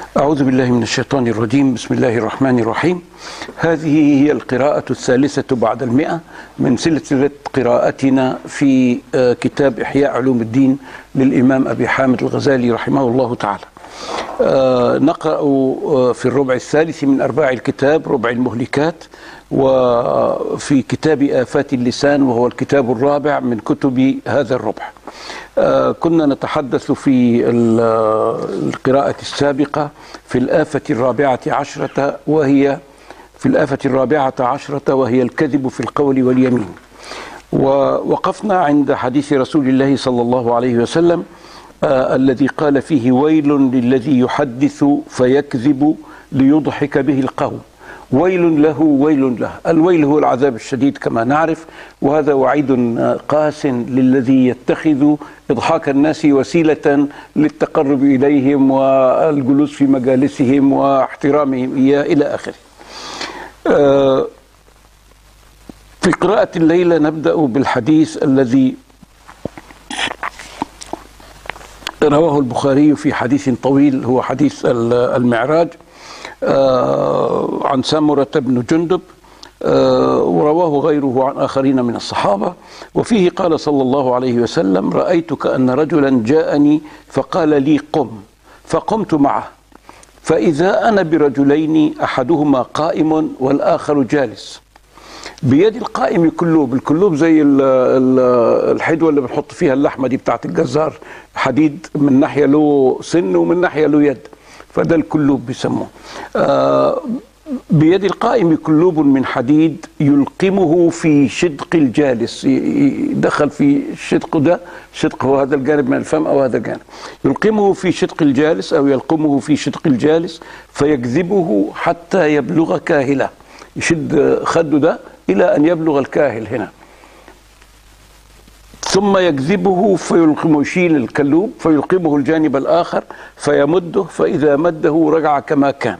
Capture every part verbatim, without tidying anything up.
أعوذ بالله من الشيطان الرجيم. بسم الله الرحمن الرحيم. هذه هي القراءة الثالثة بعد المئة من سلسلة قراءتنا في كتاب إحياء علوم الدين للإمام أبي حامد الغزالي رحمه الله تعالى. نقرأ في الربع الثالث من أرباع الكتاب ربع المهلكات، وفي كتاب آفات اللسان، وهو الكتاب الرابع من كتب هذا الربع. كنا نتحدث في القراءة السابقة في الآفة الرابعة عشرة وهي في الآفة الرابعة عشرة وهي الكذب في القول واليمين، ووقفنا عند حديث رسول الله صلى الله عليه وسلم آه الذي قال فيه: ويل للذي يحدث فيكذب ليضحك به القوم. ويل له ويل له. الويل هو العذاب الشديد كما نعرف، وهذا وعيد قاس للذي يتخذ إضحاك الناس وسيلة للتقرب إليهم والجلوس في مجالسهم واحترامهم إياه إلى آخره. آه في قراءة الليلة نبدأ بالحديث الذي رواه البخاري في حديث طويل، هو حديث المعراج آه عن سامرة بن جندب، آه ورواه غيره عن آخرين من الصحابة. وفيه قال صلى الله عليه وسلم: رأيت كأن رجلا جاءني فقال لي قم، فقمت معه، فإذا أنا برجلين أحدهما قائم والآخر جالس، بيد القائم كلوب. الكلوب زي الحدوة اللي بنحط فيها اللحمة دي بتاعت الجزار، حديد من ناحية له سن ومن ناحية له يد، فده الكلوب بيسموه. آه بيد القائم كلوب من حديد يلقمه في شدق الجالس، يدخل في الشدق ده، الشدق هو هذا الجانب من الفم أو هذا الجانب، يلقمه في شدق الجالس أو يلقمه في شدق الجالس فيجذبه حتى يبلغ كاهله، يشد خده ده إلى أن يبلغ الكاهل هنا، ثم يجذبه فيلقمه، يشيل الكلوب فيلقمه الجانب الآخر فيمده، فإذا مده رجع كما كان.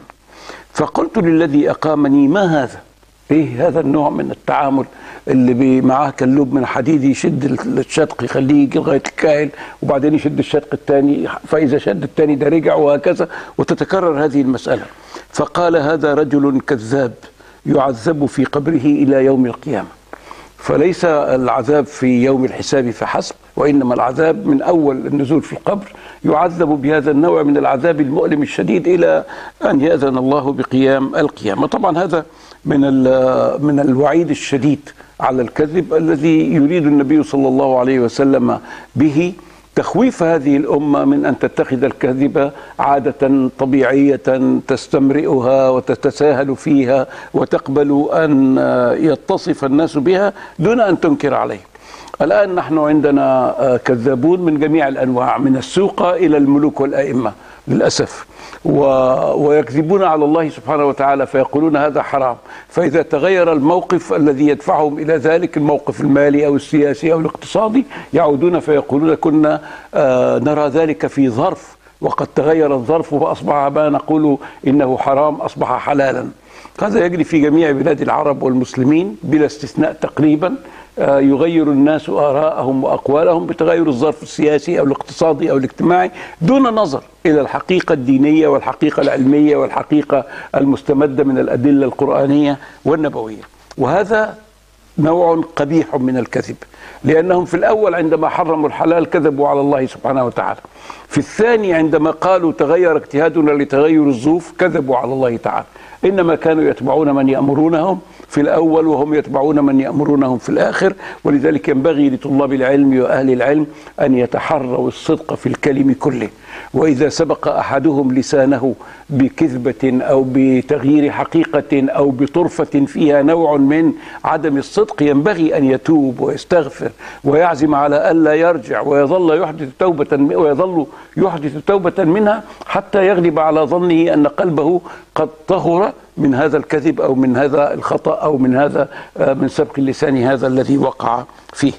فقلت للذي أقامني: ما هذا؟ إيه هذا النوع من التعامل اللي معاه كلوب من حديد يشد الشدق يخليه يجي لغاية الكاهل، وبعدين يشد الشدق الثاني، فإذا شد الثاني ده رجع، وهكذا، وتتكرر هذه المسألة. فقال: هذا رجل كذاب يعذب في قبره إلى يوم القيامة. فليس العذاب في يوم الحساب فحسب، وإنما العذاب من أول النزول في القبر، يعذب بهذا النوع من العذاب المؤلم الشديد إلى أن يأذن الله بقيام القيامة. طبعا هذا من من الوعيد الشديد على الكذب الذي يريد النبي صلى الله عليه وسلم به تخويف هذه الأمة من أن تتخذ الكذب عادة طبيعية تستمرئها وتتساهل فيها وتقبل أن يتصف الناس بها دون أن تنكر عليه. الآن نحن عندنا كذابون من جميع الأنواع، من السوقة إلى الملوك والأئمة للأسف، و... ويكذبون على الله سبحانه وتعالى فيقولون هذا حرام. فإذا تغير الموقف الذي يدفعهم إلى ذلك، الموقف المالي أو السياسي أو الاقتصادي، يعودون فيقولون كنا آه نرى ذلك في ظرف، وقد تغير الظرف وأصبح ما نقول إنه حرام أصبح حلالا. هذا يجري في جميع بلاد العرب والمسلمين بلا استثناء تقريبا. يغير الناس آراءهم وأقوالهم بتغير الظرف السياسي أو الاقتصادي أو الاجتماعي، دون نظر إلى الحقيقة الدينية والحقيقة العلمية والحقيقة المستمدة من الأدلة القرآنية والنبوية. وهذا نوع قبيح من الكذب، لأنهم في الأول عندما حرموا الحلال كذبوا على الله سبحانه وتعالى، في الثاني عندما قالوا تغير اجتهادنا لتغير الظروف كذبوا على الله تعالى. إنما كانوا يتبعون من يأمرونهم في الأول، وهم يتبعون من يأمرونهم في الآخر. ولذلك ينبغي لطلاب العلم وأهل العلم أن يتحروا الصدق في الكلم كله، وإذا سبق أحدهم لسانه بكذبة أو بتغيير حقيقة أو بطرفة فيها نوع من عدم الصدق، ينبغي أن يتوب ويستغفر ويعزم على ألا يرجع، ويظل يحدث توبة ويظل يحدث توبة منها حتى يغلب على ظنه أن قلبه قد طهر من هذا الكذب أو من هذا الخطأ أو من هذا من سبق اللسان هذا الذي وقع فيه.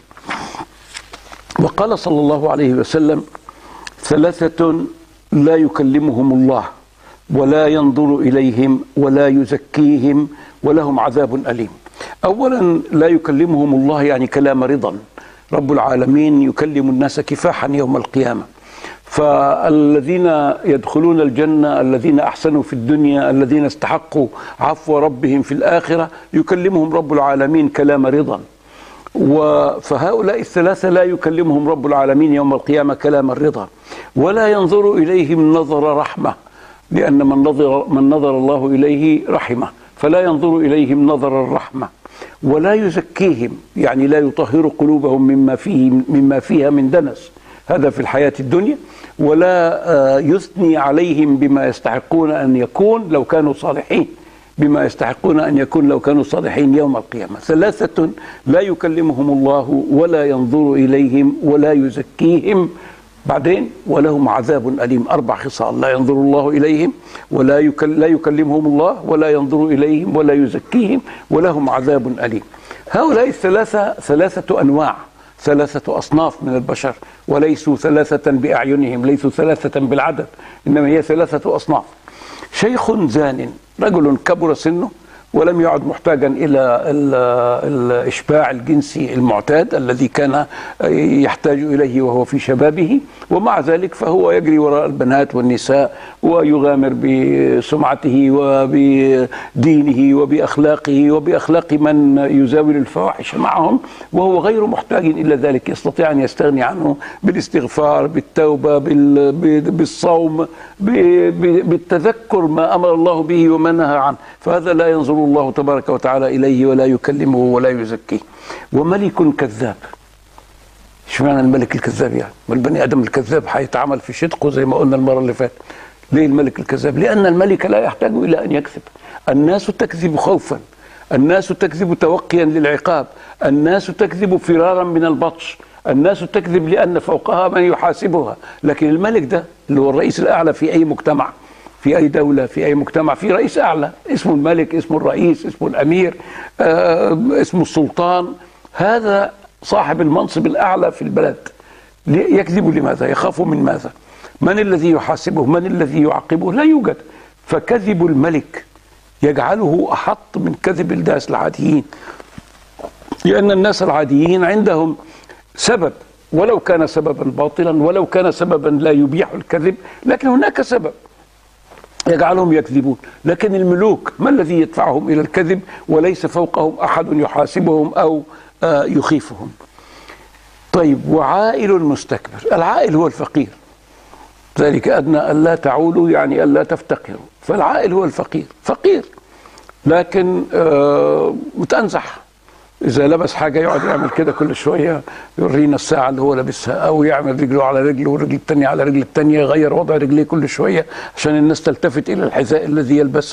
وقال صلى الله عليه وسلم: ثلاثة لا يكلمهم الله ولا ينظر إليهم ولا يزكيهم ولهم عذاب أليم. أولا لا يكلمهم الله يعني كلام رضا، رب العالمين يكلم الناس كفاحا يوم القيامة، فالذين يدخلون الجنة الذين أحسنوا في الدنيا الذين استحقوا عفو ربهم في الآخرة يكلمهم رب العالمين كلام رضا. فهؤلاء الثلاثة لا يكلمهم رب العالمين يوم القيامة كلام الرضا، ولا ينظر إليهم نظر رحمة، لأن من نظر, من نظر الله إليه رحمه، فلا ينظر إليهم نظر الرحمة، ولا يزكيهم، يعني لا يطهر قلوبهم مما فيه مما فيها من دنس، هذا في الحياة الدنيا، ولا يثني عليهم بما يستحقون أن يكون لو كانوا صالحين، بما يستحقون أن يكون لو كانوا صالحين يوم القيامة. ثلاثة لا يكلمهم الله ولا ينظر إليهم ولا يزكيهم، بعدين ولهم عذاب أليم. أربع خصال: لا ينظر الله إليهم ولا يكل لا يكلمهم الله ولا ينظر إليهم ولا يزكيهم ولهم عذاب أليم. هؤلاء الثلاثة ثلاثة أنواع، ثلاثة أصناف من البشر، وليسوا ثلاثة بأعينهم، ليسوا ثلاثة بالعدد، إنما هي ثلاثة أصناف. شيخ زان، رجل كبر سنه ولم يعد محتاجا إلى الإشباع الجنسي المعتاد الذي كان يحتاج إليه وهو في شبابه، ومع ذلك فهو يجري وراء البنات والنساء ويغامر بسمعته وبدينه وبأخلاقه وبأخلاق من يزاول الفواحش معهم، وهو غير محتاج إلى ذلك، يستطيع أن يستغني عنه بالاستغفار، بالتوبة، بالصوم، بالتذكر ما أمر الله به وما نهى عنه. فهذا لا ينظر الله تبارك وتعالى إليه ولا يكلمه ولا يزكيه. وملك كذاب. ايش معنى الملك الكذاب يعني؟ والبني آدم الكذاب هيتعامل في شدقه زي ما قلنا المرة اللي فاتت. ليه الملك الكذاب؟ لأن الملك لا يحتاج إلى أن يكذب. الناس تكذب خوفا، الناس تكذب توقيا للعقاب، الناس تكذب فرارا من البطش، الناس تكذب لأن فوقها من يحاسبها. لكن الملك ده اللي هو الرئيس الأعلى في أي مجتمع، في أي دولة، في أي مجتمع، في رئيس أعلى اسمه الملك، اسمه الرئيس، اسمه الأمير، آه، اسمه السلطان. هذا صاحب المنصب الأعلى في البلد. يكذب لماذا؟ يخاف من ماذا؟ من الذي يحاسبه؟ من الذي يعاقبه؟ لا يوجد. فكذب الملك يجعله أحط من كذب الناس العاديين، لأن الناس العاديين عندهم سبب، ولو كان سببا باطلا، ولو كان سببا لا يبيح الكذب، لكن هناك سبب يجعلهم يكذبون. لكن الملوك ما الذي يدفعهم إلى الكذب وليس فوقهم أحد يحاسبهم أو يخيفهم؟ طيب، وعائل مستكبر. العائل هو الفقير، ذلك أدنى ألا تعولوا، يعني ألا تفتقروا. فالعائل هو الفقير، فقير لكن آه متأنزح، إذا لبس حاجة يقعد يعمل كده كل شوية، يورينا الساعة اللي هو لابسها، أو يعمل رجله على رجله والرجل التانية على رجل التانية، يغير وضع رجليه كل شوية عشان الناس تلتفت إلى الحذاء الذي يلبسه،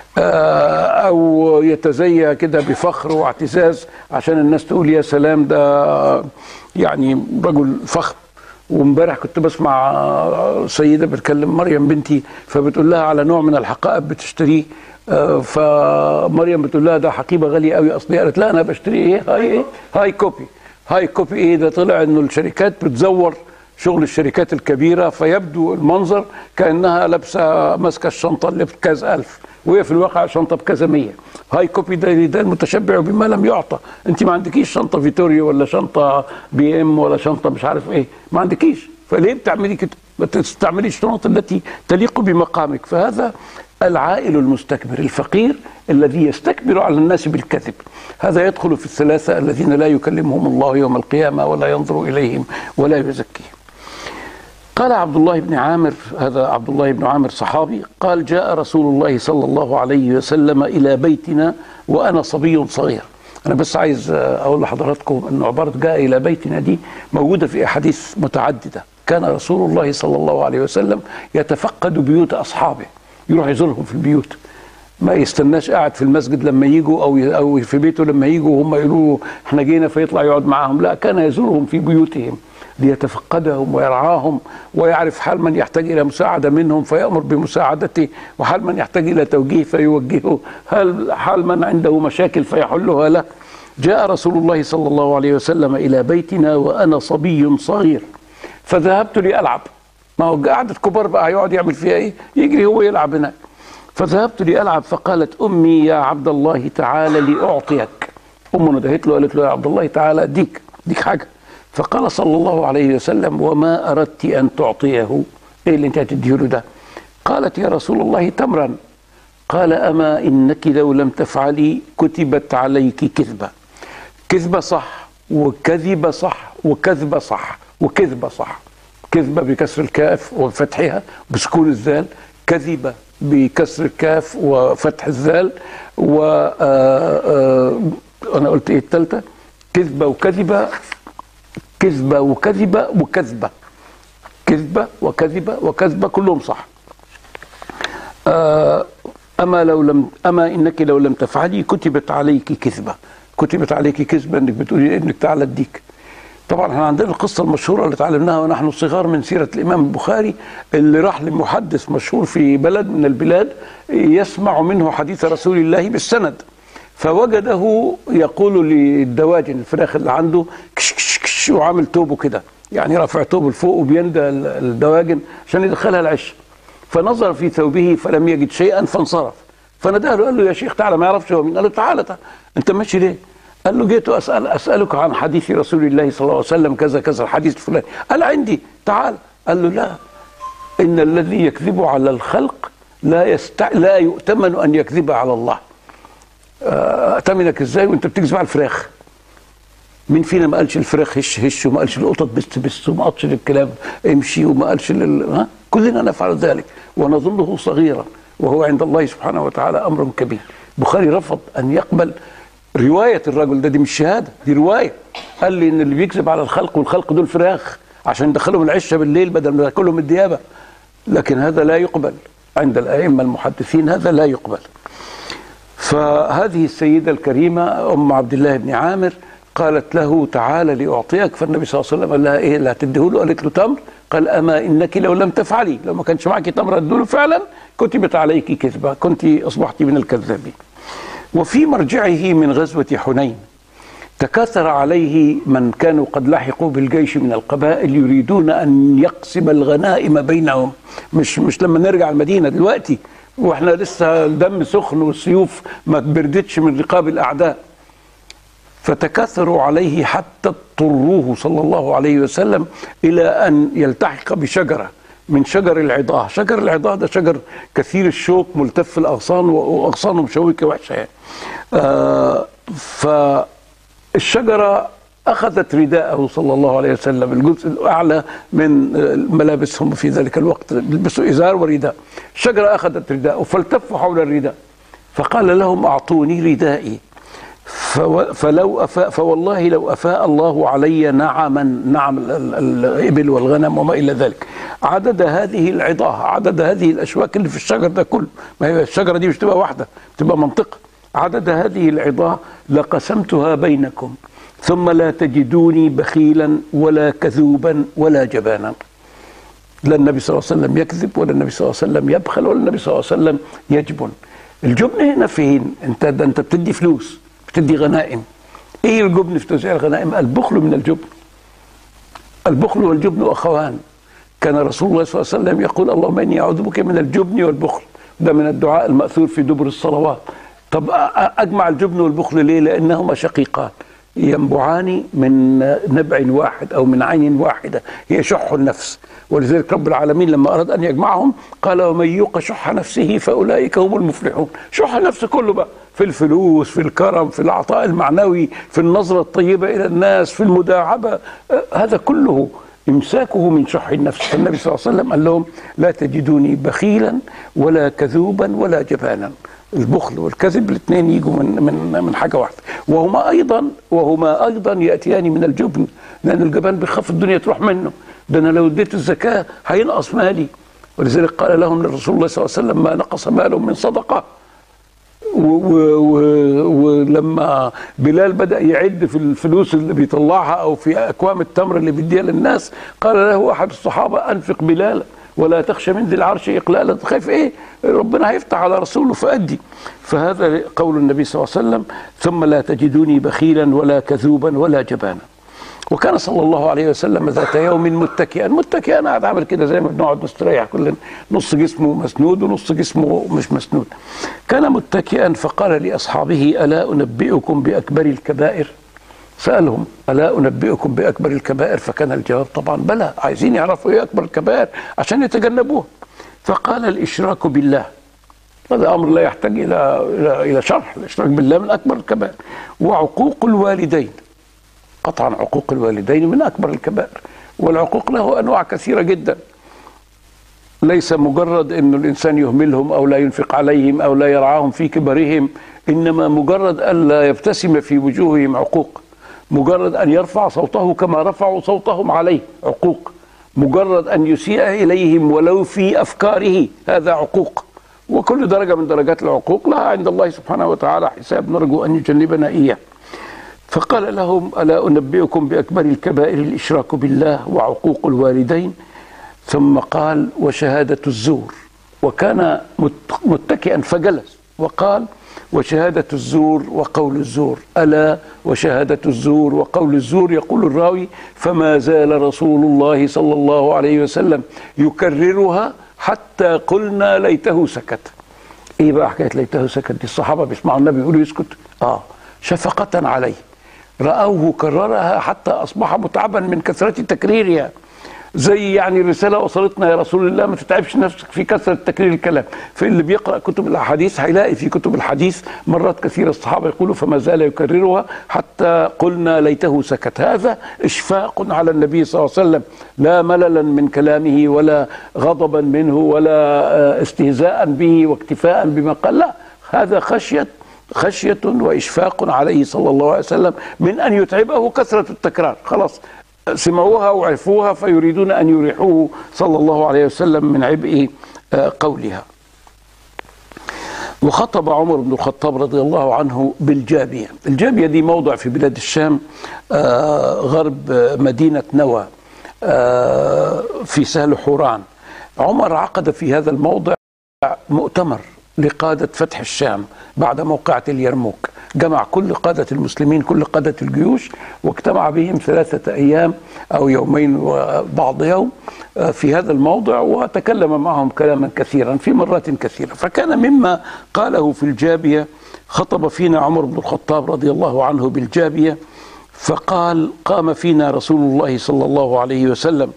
أو يتزيى كده بفخر واعتزاز عشان الناس تقول يا سلام ده يعني رجل فخم. وامبارح كنت بسمع سيدة بتكلم مريم بنتي، فبتقول لها على نوع من الحقائب بتشتريه، فمريم بتقول لها ده حقيبه غاليه قوي اصلي. قالت لا انا بشتري ايه؟ هاي ايه؟ هاي كوبي. هاي كوبي ايه ده؟ طلع انه الشركات بتزور شغل الشركات الكبيره، فيبدو المنظر كانها لابسه ماسكه الشنطه اللي بكذا الف، وهي في الواقع شنطه بكذا مية. هاي كوبي ده ده المتشبع بما لم يعطى. انت ما عندكيش شنطه فيتوريو ولا شنطه بي ام ولا شنطه مش عارف ايه، ما عندكيش، فليه بتعملي كده؟ ما تستعملي الشنط التي تليق بمقامك. فهذا العائل المستكبر، الفقير الذي يستكبر على الناس بالكذب. هذا يدخل في الثلاثة الذين لا يكلمهم الله يوم القيامة ولا ينظر إليهم ولا يزكيهم. قال عبد الله بن عامر، هذا عبد الله بن عامر صحابي، قال جاء رسول الله صلى الله عليه وسلم إلى بيتنا وأنا صبي صغير. أنا بس عايز أقول لحضراتكم أن عبارة جاء إلى بيتنا دي موجودة في أحاديث متعددة. كان رسول الله صلى الله عليه وسلم يتفقد بيوت أصحابه، يروح يزورهم في البيوت، ما يستناش قاعد في المسجد لما يجوا أو أو في بيته لما يجوا وهم يقولوا احنا جينا فيطلع يقعد معاهم، لا، كان يزورهم في بيوتهم ليتفقدهم ويرعاهم ويعرف حال من يحتاج إلى مساعدة منهم فيأمر بمساعدته، وحال من يحتاج إلى توجيه فيوجهه، هل حال من عنده مشاكل فيحلها له. جاء رسول الله صلى الله عليه وسلم إلى بيتنا وأنا صبي صغير، فذهبت لألعب. ما هو قاعدة كبار بقى يقعد يعمل فيها ايه؟ يجري هو يلعب هناك. فذهبت لألعب فقالت أمي يا عبد الله تعالى لأعطيك. أمه ندهت له قالت له يا عبد الله تعالى أديك أديك حاجة. فقال صلى الله عليه وسلم: وما أردت أن تعطيه؟ إيه اللي أنت هتديه له ده؟ قالت: يا رسول الله تمرا. قال: أما إنك لو لم تفعلي كتبت عليك كذبة. كذبة صح، وكذبة صح، وكذبة صح، وكذبة صح. كذبة بكسر الكاف وفتحها بسكون الزال، كذبة بكسر الكاف وفتح الزال، و أنا قلت إيه الثالثة؟ كذبة وكذبة، كذبة وكذبة وكذبة، كذبة وكذبة وكذبة، كلهم صح. أما لو لم أما إنك لو لم تفعلي كتبت عليك كذبة. كتبت عليك كذبة إنك بتقولي إنك تعالى أديك. طبعا احنا عندنا القصة المشهورة اللي تعلمناها ونحن صغار من سيرة الإمام البخاري، اللي راح لمحدث مشهور في بلد من البلاد يسمع منه حديث رسول الله بالسند، فوجده يقول للدواجن الفراخ اللي عنده كش كش كش، وعامل توبه كده، يعني رافع توبه لفوق وبيندى الدواجن عشان يدخلها العش. فنظر في ثوبه فلم يجد شيئا فانصرف، فناداه له قال له: يا شيخ تعالى، ما يعرفش هو مين. قال له: تعالى تعالى، انت ماشي ليه؟ قال له: جيت أسأل أسألك عن حديث رسول الله صلى الله عليه وسلم كذا كذا، الحديث الفلاني. قال: عندي، تعال. قال له: لا، إن الذي يكذب على الخلق لا يستع... لا يؤتمن أن يكذب على الله. أأتمنك إزاي وأنت بتكذب على الفراخ؟ مين فينا ما قالش الفراخ هش هش، وما قالش القطط بس بس، وما قالش للكلاب امشي، وما قالش لل... ها؟ كلنا نفعل ذلك ونظنه صغيرا، وهو عند الله سبحانه وتعالى أمر كبير. البخاري رفض أن يقبل رواية الرجل ده، دي مش شهادة، دي رواية. قال لي إن اللي بيكذب على الخلق، والخلق دول فراخ عشان يدخلهم العشة بالليل بدل ما ياكلهم الديابة. لكن هذا لا يقبل عند الأئمة المحدثين، هذا لا يقبل. فهذه السيدة الكريمة أم عبد الله بن عامر قالت له: تعال لأعطيك. فالنبي صلى الله عليه وسلم قال لها: إيه اللي هتديه له؟ قالت له: تمر. قال: أما إنك لو لم تفعلي، لو ما كانش معك تمر ادوا له فعلا كتبت عليك كذبة، كنت أصبحت من الكذابين. وفي مرجعه من غزوة حنين تكاثر عليه من كانوا قد لحقوا بالجيش من القبائل يريدون أن يقسم الغنائم بينهم. مش مش لما نرجع المدينة دلوقتي واحنا لسه الدم سخن والسيوف ما بردتش من رقاب الأعداء. فتكاثروا عليه حتى اضطروه صلى الله عليه وسلم إلى أن يلتحق بشجرة من شجر العضاه. شجر العضاه ده شجر كثير الشوك ملتف الأغصان، وأغصانه مشوكة وحشة يعني. آه فالشجرة أخذت رداءه صلى الله عليه وسلم، الجزء الأعلى من ملابسهم في ذلك الوقت، لبسوا إزار ورداء. الشجرة أخذت رداءه فالتفوا حول الرداء، فقال لهم: أعطوني ردائي. فلو أفاء فوالله لو أفاء الله علي نعما، نعم الإبل والغنم وما إلى ذلك، عدد هذه العضاه، عدد هذه الأشواك اللي في الشجر ده كله، ما هي الشجرة دي مش تبقى واحدة، تبقى منطقة، عدد هذه العضاه لقسمتها بينكم، ثم لا تجدوني بخيلا ولا كذوبا ولا جبانا. لا النبي صلى الله عليه وسلم يكذب، ولا النبي صلى الله عليه وسلم يبخل، ولا النبي صلى الله عليه وسلم يجبن. الجبن هنا فين؟ انت ده انت بتدي فلوس، بتدي غنائم. ايه الجبن في توزيع الغنائم؟ البخل من الجبن. البخل والجبن اخوان. كان رسول الله صلى الله عليه وسلم يقول: اللهم اني اعوذ بك من الجبن والبخل. ده من الدعاء المأثور في دبر الصلوات. طب اجمع الجبن والبخل ليه؟ لانهما شقيقان ينبعان من نبع واحد او من عين واحده، هي شح النفس. ولذلك رب العالمين لما اراد ان يجمعهم قال: ومن يوق شح نفسه فاولئك هم المفلحون. شح النفس كله بقى، في الفلوس، في الكرم، في العطاء المعنوي، في النظره الطيبه الى الناس، في المداعبه، هذا كله امساكه من شح النفس. فالنبي صلى الله عليه وسلم قال لهم: لا تجدوني بخيلا ولا كذوبا ولا جبانا. البخل والكذب الاثنين يجوا من من من حاجه واحده، وهما ايضا وهما ايضا ياتيان من الجبن، لان الجبان بيخاف الدنيا تروح منه. ده انا لو اديت الزكاه هينقص مالي. ولذلك قال لهم الرسول الله صلى الله عليه وسلم: ما نقص مال من صدقه. ولما بلال بدأ يعد في الفلوس اللي بيطلعها او في اكوام التمر اللي بيديها للناس، قال له احد الصحابه: انفق بلالا ولا تخشى من ذي العرش إقلالا. خايف إيه؟ ربنا هيفتح على رسوله فأدي. فهذا قول النبي صلى الله عليه وسلم: ثم لا تجدوني بخيلا ولا كذوبا ولا جبانا. وكان صلى الله عليه وسلم ذات يوم متكئا، متكئا قاعد عامل كده زي ما بنقعد نستريح كلنا، نص جسمه مسنود ونص جسمه مش مسنود. كان متكئا فقال لأصحابه: ألا أنبئكم بأكبر الكبائر؟ سألهم ألا أنبئكم بأكبر الكبائر؟ فكان الجواب طبعا بلى، عايزين يعرفوا إيه أكبر الكبائر عشان يتجنبوه. فقال الإشراك بالله، هذا أمر لا يحتاج إلى إلى إلى شرح، الإشراك بالله من أكبر الكبائر. وعقوق الوالدين، قطعا عقوق الوالدين من أكبر الكبائر. والعقوق له أنواع كثيرة جدا، ليس مجرد أن الإنسان يهملهم أو لا ينفق عليهم أو لا يرعاهم في كبرهم، إنما مجرد أن لا يبتسم في وجوههم عقوق، مجرد أن يرفع صوته كما رفعوا صوتهم عليه عقوق، مجرد أن يسيء إليهم ولو في أفكاره هذا عقوق. وكل درجة من درجات العقوق لها عند الله سبحانه وتعالى حساب نرجو أن يجنبنا إياه. فقال لهم ألا أنبئكم بأكبر الكبائر الإشراك بالله وعقوق الوالدين، ثم قال وشهادة الزور. وكان متكئا فجلس وقال وشهادة الزور وقول الزور، ألا وشهادة الزور وقول الزور. يقول الراوي فما زال رسول الله صلى الله عليه وسلم يكررها حتى قلنا ليته سكت. ايه بقى حكايه ليته سكت دي؟ الصحابه بيسمعوا النبي يقولوا يسكت؟ اه شفقه عليه، راوه كررها حتى اصبح متعبا من كثره تكريرها. زي يعني رساله وصلتنا يا رسول الله ما تتعبش نفسك في كثره تكرير الكلام. فاللي بيقرا كتب الاحاديث هيلاقي في كتب الحديث مرات كثيره الصحابه يقولوا فما زال يكررها حتى قلنا ليته سكت. هذا اشفاق على النبي صلى الله عليه وسلم، لا مللا من كلامه ولا غضبا منه ولا استهزاء به واكتفاء بما قال، لا، هذا خشيه خشيه واشفاق عليه صلى الله عليه وسلم من ان يتعبه كثره التكرار. خلاص سمعوها وعرفوها فيريدون أن يريحوه صلى الله عليه وسلم من عبء قولها. وخطب عمر بن الخطاب رضي الله عنه بالجابية. الجابية دي موضع في بلاد الشام غرب مدينة نوى في سهل حوران. عمر عقد في هذا الموضع مؤتمر لقادة فتح الشام بعد موقعة اليرموك، جمع كل قادة المسلمين كل قادة الجيوش واجتمع بهم ثلاثة أيام أو يومين وبعض يوم في هذا الموضع، وتكلم معهم كلاما كثيرا في مرات كثيرة. فكان مما قاله في الجابية خطب فينا عمر بن الخطاب رضي الله عنه بالجابية، فقال قام فينا رسول الله صلى الله عليه وسلم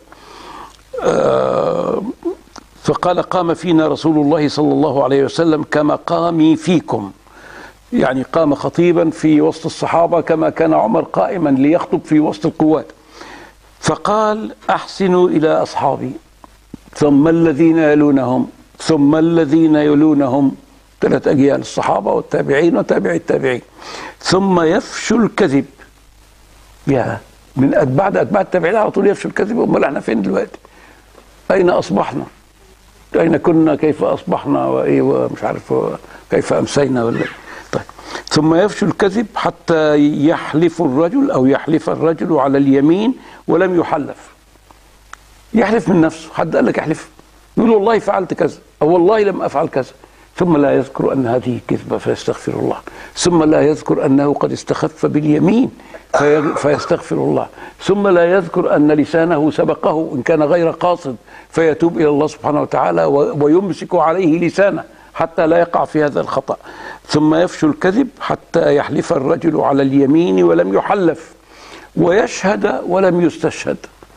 آه فقال قام فينا رسول الله صلى الله عليه وسلم كمقامي فيكم، يعني قام خطيبا في وسط الصحابة كما كان عمر قائما ليخطب في وسط القوات. فقال أحسنوا إلى أصحابي ثم الذين يلونهم ثم الذين يلونهم، ثلاث أجيال الصحابة والتابعين وتابع التابعين. ثم يفشو الكذب، يا من بعد أتباع التابعين على طول يفشو الكذب. أمال احنا فين دلوقتي؟ أين أصبحنا؟ أين كنا؟ كيف أصبحنا؟ وإيه ومش عارف كيف أمسينا ولا. طيب ثم يفشو الكذب حتى يحلف الرجل أو يحلف الرجل على اليمين ولم يحلف. يحلف من نفسه، حد قال لك احلف؟ يقول والله فعلت كذا أو والله لم أفعل كذا، ثم لا يذكر أن هذه كذبة فيستغفر الله، ثم لا يذكر أنه قد استخف باليمين فيستغفر الله، ثم لا يذكر أن لسانه سبقه إن كان غير قاصد فيتوب إلى الله سبحانه وتعالى ويمسك عليه لسانه حتى لا يقع في هذا الخطأ. ثم يفشو الكذب حتى يحلف الرجل على اليمين ولم يحلف، ويشهد ولم يستشهد.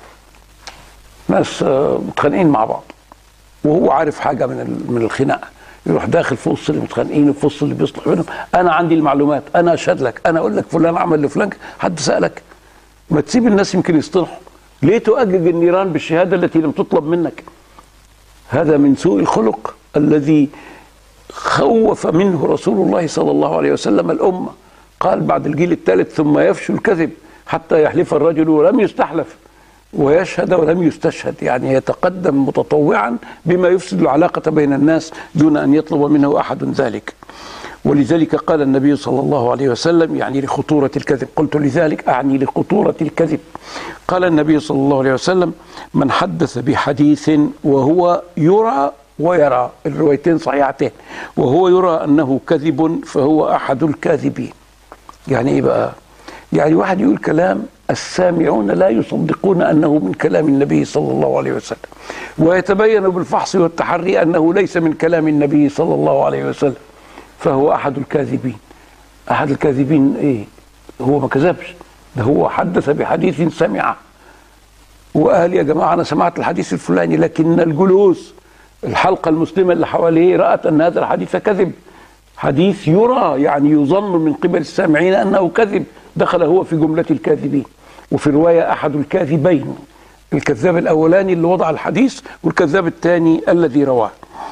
ناس متخانقين مع بعض وهو عارف حاجة من من الخناقة، يروح داخل في وسط اللي متخانقين وفي وسط اللي بيصلح بينهم، انا عندي المعلومات، انا اشهد لك، انا اقول لك فلان عمل لفلان. حد سالك؟ ما تسيب الناس يمكن يصطلحوا، ليه تؤجج النيران بالشهاده التي لم تطلب منك؟ هذا من سوء الخلق الذي خوف منه رسول الله صلى الله عليه وسلم الامه. قال بعد الجيل الثالث ثم يفشو الكذب حتى يحلف الرجل ولم يستحلف ويشهد ولم يستشهد، يعني يتقدم متطوعا بما يفسد العلاقة بين الناس دون أن يطلب منه أحد ذلك. ولذلك قال النبي صلى الله عليه وسلم يعني لخطورة الكذب، قلت لذلك أعني لخطورة الكذب، قال النبي صلى الله عليه وسلم من حدث بحديث وهو يرى ويرى، الروايتين صحيحتين، وهو يرى أنه كذب فهو أحد الكاذبين. يعني إيه بقى؟ يعني واحد يقول كلام السامعون لا يصدقون أنه من كلام النبي صلى الله عليه وسلم، ويتبين بالفحص والتحري أنه ليس من كلام النبي صلى الله عليه وسلم، فهو أحد الكاذبين. أحد الكاذبين إيه؟ هو ما كذبش، ده هو حدث بحديث سمعه وقال يا جماعة أنا سمعت الحديث الفلاني، لكن الجلوس الحلقة المسلمة اللي حواليه رأت أن هذا الحديث كذب، حديث يرى يعني يظن من قبل السامعين أنه كذب، دخل هو في جملة الكاذبين. وفي رواية أحد الكاذبين، الكذاب الأولاني اللي وضع الحديث والكذاب الثاني الذي رواه.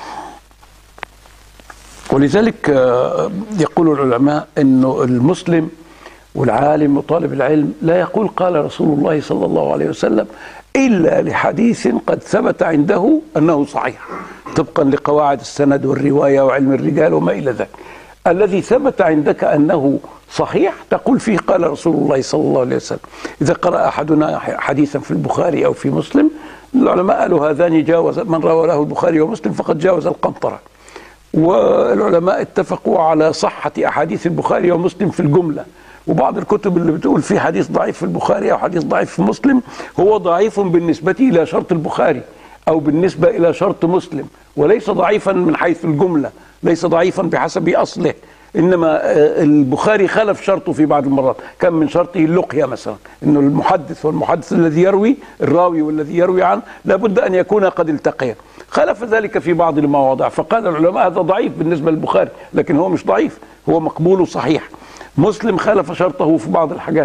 ولذلك يقول العلماء أنه المسلم والعالم وطالب العلم لا يقول قال رسول الله صلى الله عليه وسلم إلا لحديث قد ثبت عنده أنه صحيح طبقا لقواعد السند والرواية وعلم الرجال وما إلى ذلك. الذي ثبت عندك أنه صحيح تقول فيه قال رسول الله صلى الله عليه وسلم. إذا قرأ أحدنا حديثا في البخاري أو في مسلم، العلماء قالوا هذان جاوز، من روى له البخاري ومسلم فقد جاوز القنطرة. والعلماء اتفقوا على صحة أحاديث البخاري ومسلم في الجملة. وبعض الكتب اللي بتقول في حديث ضعيف في البخاري أو حديث ضعيف في مسلم هو ضعيف بالنسبة إلى شرط البخاري أو بالنسبة إلى شرط مسلم، وليس ضعيفا من حيث الجملة، ليس ضعيفا بحسب أصله، إنما البخاري خلف شرطه في بعض المرات. كان من شرطه اللقية مثلا، إنه المحدث والمحدث الذي يروي، الراوي والذي يروي عنه لابد أن يكون قد التقيا، خلف ذلك في بعض المواضع، فقال العلماء هذا ضعيف بالنسبة للبخاري، لكن هو مش ضعيف، هو مقبول صحيح. مسلم خالف شرطه في بعض الحاجات،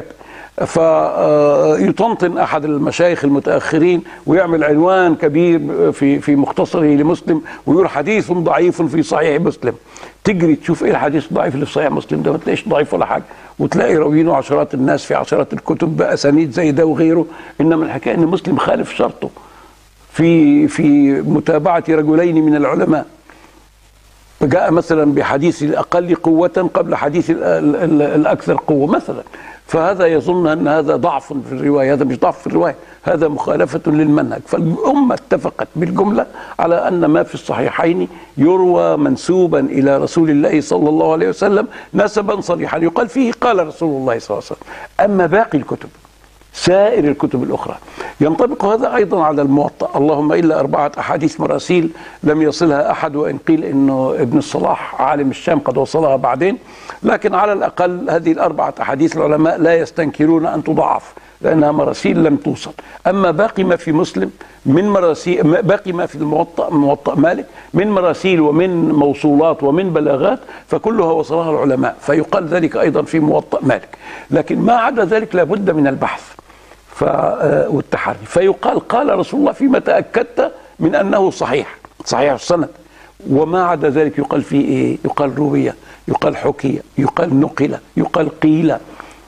فيطنطن أحد المشايخ المتأخرين ويعمل عنوان كبير في في مختصره لمسلم ويقول حديث ضعيف في صحيح مسلم. تجري تشوف ايه الحديث الضعيف اللي في صحيح مسلم ده، ما تلاقيش ضعيف ولا حاجه، وتلاقي راويينه عشرات الناس في عشرات الكتب بأسانيد زي ده وغيره. انما الحكايه ان مسلم خالف شرطه في في متابعه رجلين من العلماء، جاء مثلا بحديث الأقل قوة قبل حديث الأكثر قوة مثلا، فهذا يظن أن هذا ضعف في الرواية. هذا مش ضعف في الرواية، هذا مخالفة للمنهج. فالأمة اتفقت بالجملة على أن ما في الصحيحين يروى منسوبا إلى رسول الله صلى الله عليه وسلم نسبا صريحا يقال فيه قال رسول الله صلى الله عليه وسلم. أما باقي الكتب سائر الكتب الأخرى ينطبق هذا أيضا على الموطأ، اللهم إلا أربعة أحاديث مراسيل لم يصلها أحد، وإن قيل إنه ابن الصلاح عالم الشام قد وصلها بعدين، لكن على الأقل هذه الأربعة أحاديث العلماء لا يستنكرون أن تضعف لأنها مراسيل لم توصل. أما باقي ما في مسلم من مراسيل، باقي ما في الموطأ موطأ مالك من مراسيل ومن موصولات ومن بلاغات فكلها وصلها العلماء، فيقال ذلك أيضا في موطأ مالك. لكن ما عدا ذلك لابد من البحث والتحري، فيقال قال رسول الله فيما تأكدت من أنه صحيح صحيح السند، وما عدا ذلك يقال فيه إيه؟ يقال روية، يقال حكية، يقال نقلة، يقال قيلة،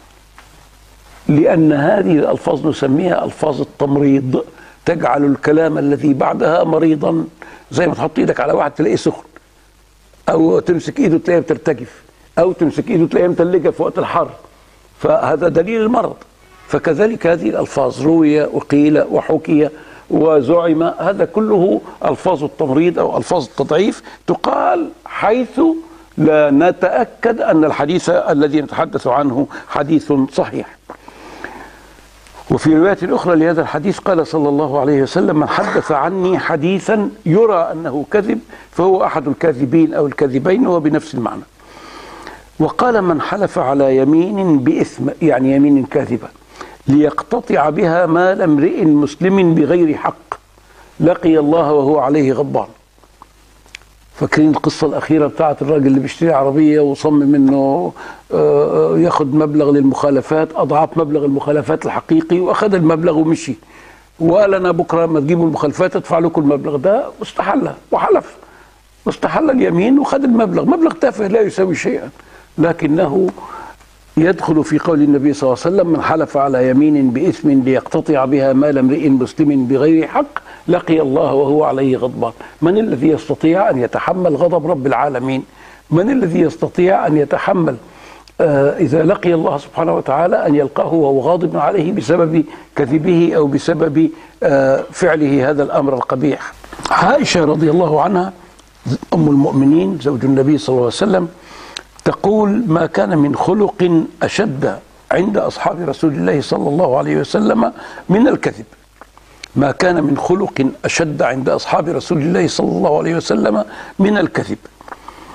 لأن هذه الألفاظ نسميها ألفاظ التمريض، تجعل الكلام الذي بعدها مريضا، زي ما تحط إيدك على واحد تلاقيه سخن، أو تمسك إيده تلاقيه بترتجف، أو تمسك إيده تلاقيه متلجة في وقت الحر، فهذا دليل المرض. فكذلك هذه الألفاظ روية وقيل وحكي وزعم، هذا كله ألفاظ التمريض أو ألفاظ التضعيف تقال حيث لا نتأكد أن الحديث الذي نتحدث عنه حديث صحيح. وفي رواية أخرى لهذا الحديث قال صلى الله عليه وسلم من حدث عني حديثا يرى أنه كذب فهو أحد الكاذبين أو الكاذبين، وبنفس المعنى. وقال من حلف على يمين بإثم، يعني يمين كاذبة، ليقتطع بها مال امرئ مسلم بغير حق لقي الله وهو عليه غضبان. فاكرين القصة الأخيرة بتاعت الراجل اللي بيشتري عربية وصمم انه ياخد مبلغ للمخالفات أضعاف مبلغ المخالفات الحقيقي، وأخذ المبلغ ومشي وقال أنا بكرة ما تجيبوا المخالفات أدفع لكم المبلغ ده، واستحلها وحلف واستحل اليمين وخذ المبلغ، مبلغ تافه لا يساوي شيئا، لكنه يدخل في قول النبي صلى الله عليه وسلم من حلف على يمين بإثم ليقتطع بها مال امرئ مسلم بغير حق لقي الله وهو عليه غضبان. من الذي يستطيع أن يتحمل غضب رب العالمين؟ من الذي يستطيع أن يتحمل آه إذا لقي الله سبحانه وتعالى أن يلقاه وهو غاضب عليه بسبب كذبه أو بسبب آه فعله هذا الأمر القبيح؟ عائشة رضي الله عنها أم المؤمنين زوج النبي صلى الله عليه وسلم تقول ما كان من خلق أشد عند أصحاب رسول الله صلى الله عليه وسلم من الكذب. ما كان من خلق أشد عند أصحاب رسول الله صلى الله عليه وسلم من الكذب.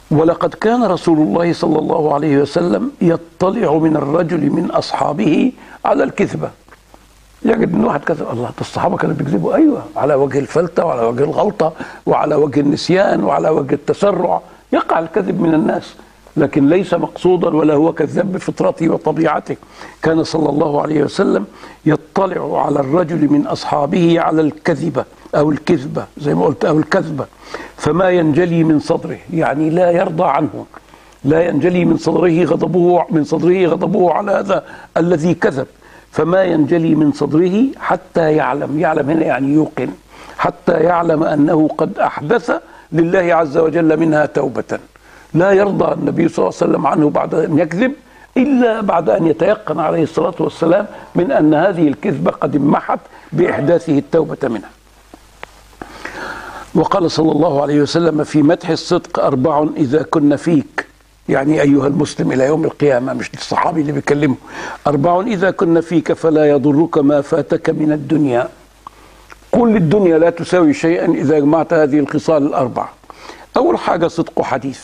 ولقد كان رسول الله صلى الله عليه وسلم يطلع من الرجل من أصحابه على الكذبة. يجد ان واحد كذب، الله، ده الصحابه كانوا بيكذبوا، ايوه، على وجه الفلته وعلى وجه الغلطه وعلى وجه النسيان وعلى وجه التسرع، يقع الكذب من الناس، لكن ليس مقصودا ولا هو كذاب بفطرته وطبيعته. كان صلى الله عليه وسلم يطلع على الرجل من اصحابه على الكذبه او الكذبه زي ما قلت او الكذبه، فما ينجلي من صدره، يعني لا يرضى عنه، لا ينجلي من صدره غضبه من صدره غضبه على هذا الذي كذب، فما ينجلي من صدره حتى يعلم، يعلم هنا يعني يوقن، حتى يعلم أنه قد أحدث لله عز وجل منها توبة. لا يرضى النبي صلى الله عليه وسلم عنه بعد أن يكذب إلا بعد أن يتيقن عليه الصلاة والسلام من أن هذه الكذبة قد امحت بإحداثه التوبة منها. وقال صلى الله عليه وسلم في مدح الصدق: أربع إذا كن فيك، يعني أيها المسلم إلى يوم القيامة، مش الصحابي اللي بيكلمه، أربع إذا كن فيك فلا يضرك ما فاتك من الدنيا. كل الدنيا لا تساوي شيئا إذا جمعت هذه الخصال الأربع. أول حاجة صدق حديث،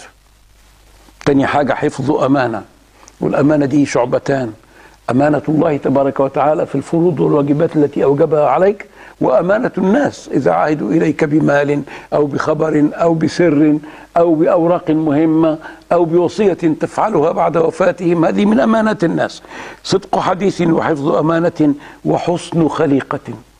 تاني حاجة حفظ أمانة، والأمانة دي شعبتان: أمانة الله تبارك وتعالى في الفروض والواجبات التي أوجبها عليك، وأمانة الناس إذا عهدوا إليك بمال أو بخبر أو بسر أو بأوراق مهمة أو بوصية تفعلها بعد وفاتهم، هذه من أمانة الناس. صدق حديث وحفظ أمانة وحسن خليقة،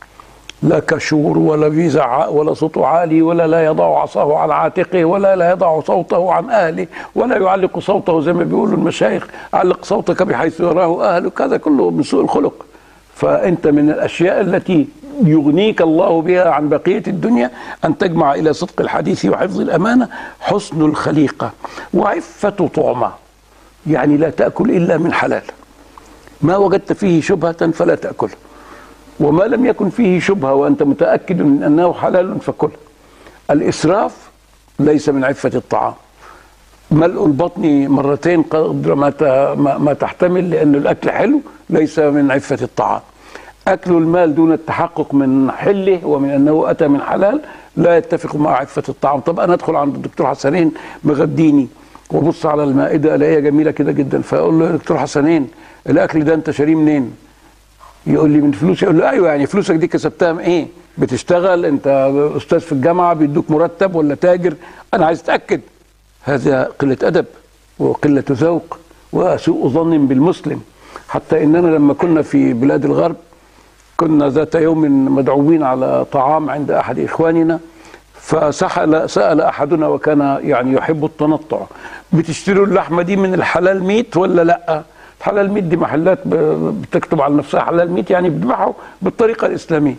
لا كشور ولا بيزعق ولا صوته عالي ولا لا يضع عصاه على عاتقه ولا لا يضع صوته عن أهله ولا يعلق صوته زي ما بيقولوا المشايخ: علق صوتك بحيث يراه أهلك. هذا كله من سوء الخلق. فأنت من الأشياء التي يغنيك الله بها عن بقية الدنيا أن تجمع إلى صدق الحديث وحفظ الأمانة حسن الخليقة وعفة طعمة، يعني لا تأكل إلا من حلال، ما وجدت فيه شبهة فلا تأكله، وما لم يكن فيه شبهة وأنت متأكد من أنه حلال فكله. الإسراف ليس من عفة الطعام. ملء البطن مرتين قدر ما ما تحتمل لأن الأكل حلو ليس من عفة الطعام. أكل المال دون التحقق من حله ومن أنه أتى من حلال لا يتفق مع عفة الطعام. طب أنا أدخل عند الدكتور حسنين مغديني وبص على المائدة ألاقيها جميلة كده جدا، فأقول له: يا دكتور حسنين، الأكل ده أنت شاريه منين؟ يقول لي: من فلوسي. يقول له: أيوه، يعني فلوسك دي كسبتها من إيه؟ بتشتغل أنت أستاذ في الجامعة بيدوك مرتب ولا تاجر؟ أنا عايز أتأكد. هذا قلة أدب وقلة ذوق وسوء ظن بالمسلم. حتى إننا لما كنا في بلاد الغرب كنا ذات يوم مدعوين على طعام عند أحد إخواننا، فسأل سأل أحدنا وكان يعني يحب التنطع: بتشتروا اللحمة دي من الحلال ميت ولا لأ؟ الحلال ميت دي محلات بتكتب على نفسها حلال ميت، يعني بتبيعه بالطريقة الإسلامية.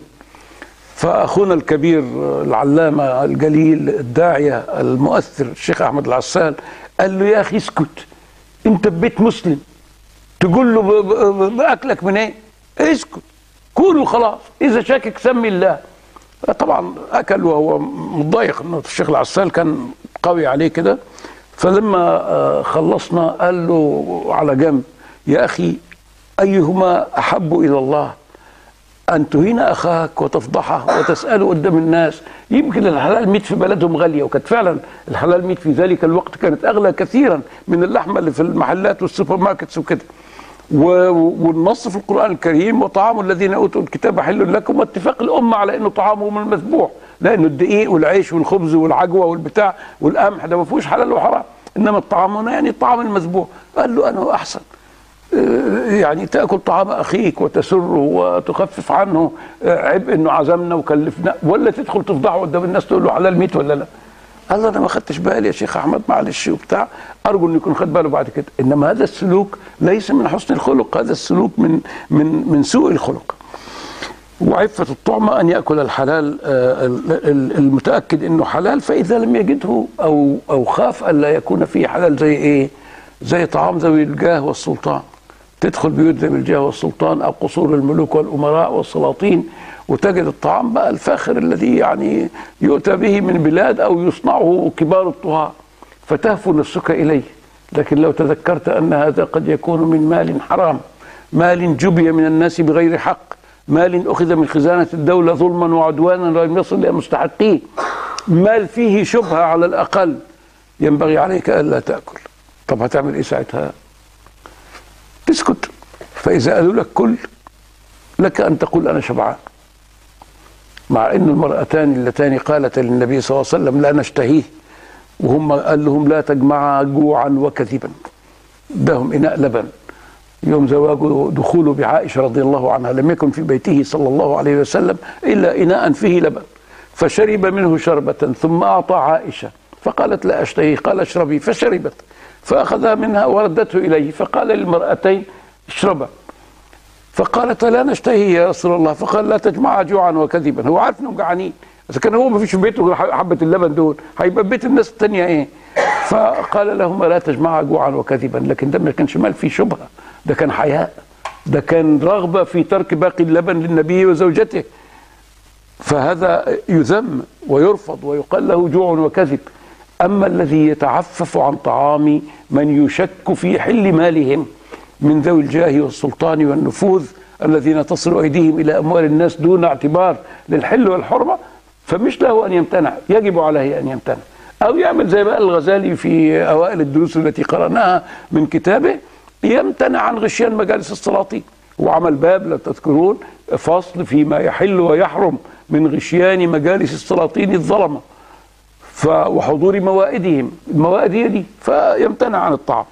فأخونا الكبير العلامة الجليل الداعية المؤثر الشيخ أحمد العسال قال له: يا أخي اسكت، أنت ببيت مسلم تقول له بأكلك من إيه؟ اسكت، كله خلاص، إذا شاكك سمي الله. طبعا أكل وهو متضايق إنه الشيخ العسال كان قوي عليه كده. فلما خلصنا قال له على جنب: يا أخي، أيهما أحب إلى الله، أن تهين أخاك وتفضحه وتسأله قدام الناس؟ يمكن الحلال ميت في بلدهم غالية، وكانت فعلا الحلال ميت في ذلك الوقت كانت أغلى كثيرا من اللحمة اللي في المحلات والسوبر ماركتس وكده. والنص في القرآن الكريم: وطعام الذين أوتوا الكتاب حل لكم، واتفاق الأمة على أنه طعامهم المذبوح، لأنه الدقيق والعيش والخبز والعجوة والبتاع والقمح ده ما فيهوش حلال وحرام، إنما الطعام هنا يعني الطعام المذبوح. قال له: أنا أحسن يعني تأكل طعام أخيك وتسره وتخفف عنه عبء إنه عزمنا وكلفنا، ولا تدخل تفضحه قدام الناس تقول له حلال ميت ولا لا؟ قال له: أنا ما خدتش بالي يا شيخ أحمد، معلش وبتاع، أرجو إنه يكون خد باله بعد كده. إنما هذا السلوك ليس من حسن الخلق، هذا السلوك من من من سوء الخلق. وعفة الطعمة أن يأكل الحلال المتأكد إنه حلال، فإذا لم يجده أو أو خاف ألا يكون فيه حلال، زي إيه؟ زي طعام ذوي الجاه والسلطان. تدخل بيوت ذوي الجاه والسلطان أو قصور الملوك والأمراء والسلاطين وتجد الطعام بقى الفاخر الذي يعني يؤتى به من بلاد أو يصنعه كبار الطهاة، فتهفو نفسك إليه. لكن لو تذكرت أن هذا قد يكون من مال حرام، مال جبي من الناس بغير حق، مال أخذ من خزانة الدولة ظلما وعدوانا لم يصل إلى مستحقيه، مال فيه شبهة على الأقل، ينبغي عليك ألا تأكل. طب هتعمل إيه ساعتها؟ تسكت. فإذا قالوا لك كل، لك أن تقول أنا شبعان، مع أن المرأتان اللتان قالت للنبي صلى الله عليه وسلم لا نشتهيه، وهم قال لهم لا تجمعا جوعا وكذبا. اداهم إناء لبن يوم زواجه دخوله بعائشة رضي الله عنها، لم يكن في بيته صلى الله عليه وسلم إلا إناء فيه لبن، فشرب منه شربة ثم أعطى عائشة فقالت لا أشتهي، قال اشربي، فشربت، فأخذها منها وردته إليه، فقال للمرأتين اشربا، فقالت لا نشتهي يا رسول الله، فقال لا تجمعا جوعا وكذبا. هو عارف انهم جعانين، اذا كان هو ما فيش في بيته حبه اللبن دول، هيبقى بيت الناس الثانيه ايه؟ فقال لهما لا تجمعا جوعا وكذبا. لكن ده ما كانش مال فيه شبهه، ده كان حياء، ده كان رغبه في ترك باقي اللبن للنبي وزوجته، فهذا يذم ويرفض ويقال له جوع وكذب. اما الذي يتعفف عن طعام من يشك في حل مالهم من ذوي الجاه والسلطان والنفوذ الذين تصل أيديهم إلى أموال الناس دون اعتبار للحل والحرمة، فمش له أن يمتنع، يجب عليه أن يمتنع، أو يعمل زي ما قال الغزالي في أوائل الدروس التي قرأناها من كتابه، يمتنع عن غشيان مجالس السلاطين. وعمل باب لو تذكرون فصل فيما يحل ويحرم من غشيان مجالس السلاطين الظلمة وحضور موائدهم، الموائد هي دي، فيمتنع عن الطعام.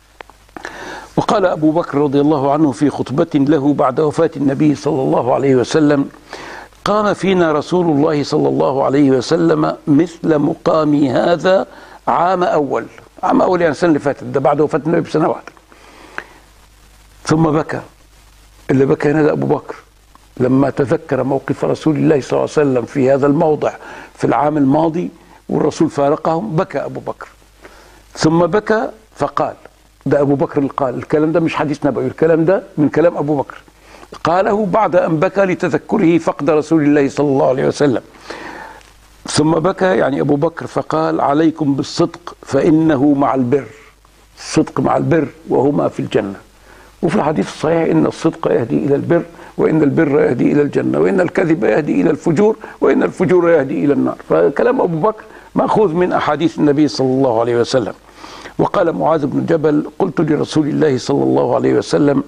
وقال أبو بكر رضي الله عنه في خطبة له بعد وفاة النبي صلى الله عليه وسلم: قام فينا رسول الله صلى الله عليه وسلم مثل مقامي هذا عام أول، عام أول يعني السنة اللي فاتت، ده بعد وفاة النبي بسنة واحدة، ثم بكى. اللي بكى هنا ده أبو بكر لما تذكر موقف رسول الله صلى الله عليه وسلم في هذا الموضع في العام الماضي والرسول فارقهم، بكى أبو بكر. ثم بكى فقال، ده أبو بكر اللي قال الكلام ده، مش حديث نبوي، الكلام ده من كلام أبو بكر، قاله بعد أن بكى لتذكره فقد رسول الله صلى الله عليه وسلم. ثم بكى يعني أبو بكر فقال: عليكم بالصدق فإنه مع البر، الصدق مع البر وهما في الجنة. وفي الحديث الصحيح إن الصدق يهدي إلى البر، وإن البر يهدي إلى الجنة، وإن الكذب يهدي إلى الفجور، وإن الفجور يهدي إلى النار. فكلام أبو بكر مأخوذ من أحاديث النبي صلى الله عليه وسلم. وقال معاذ بن جبل: قلت لرسول الله صلى الله عليه وسلم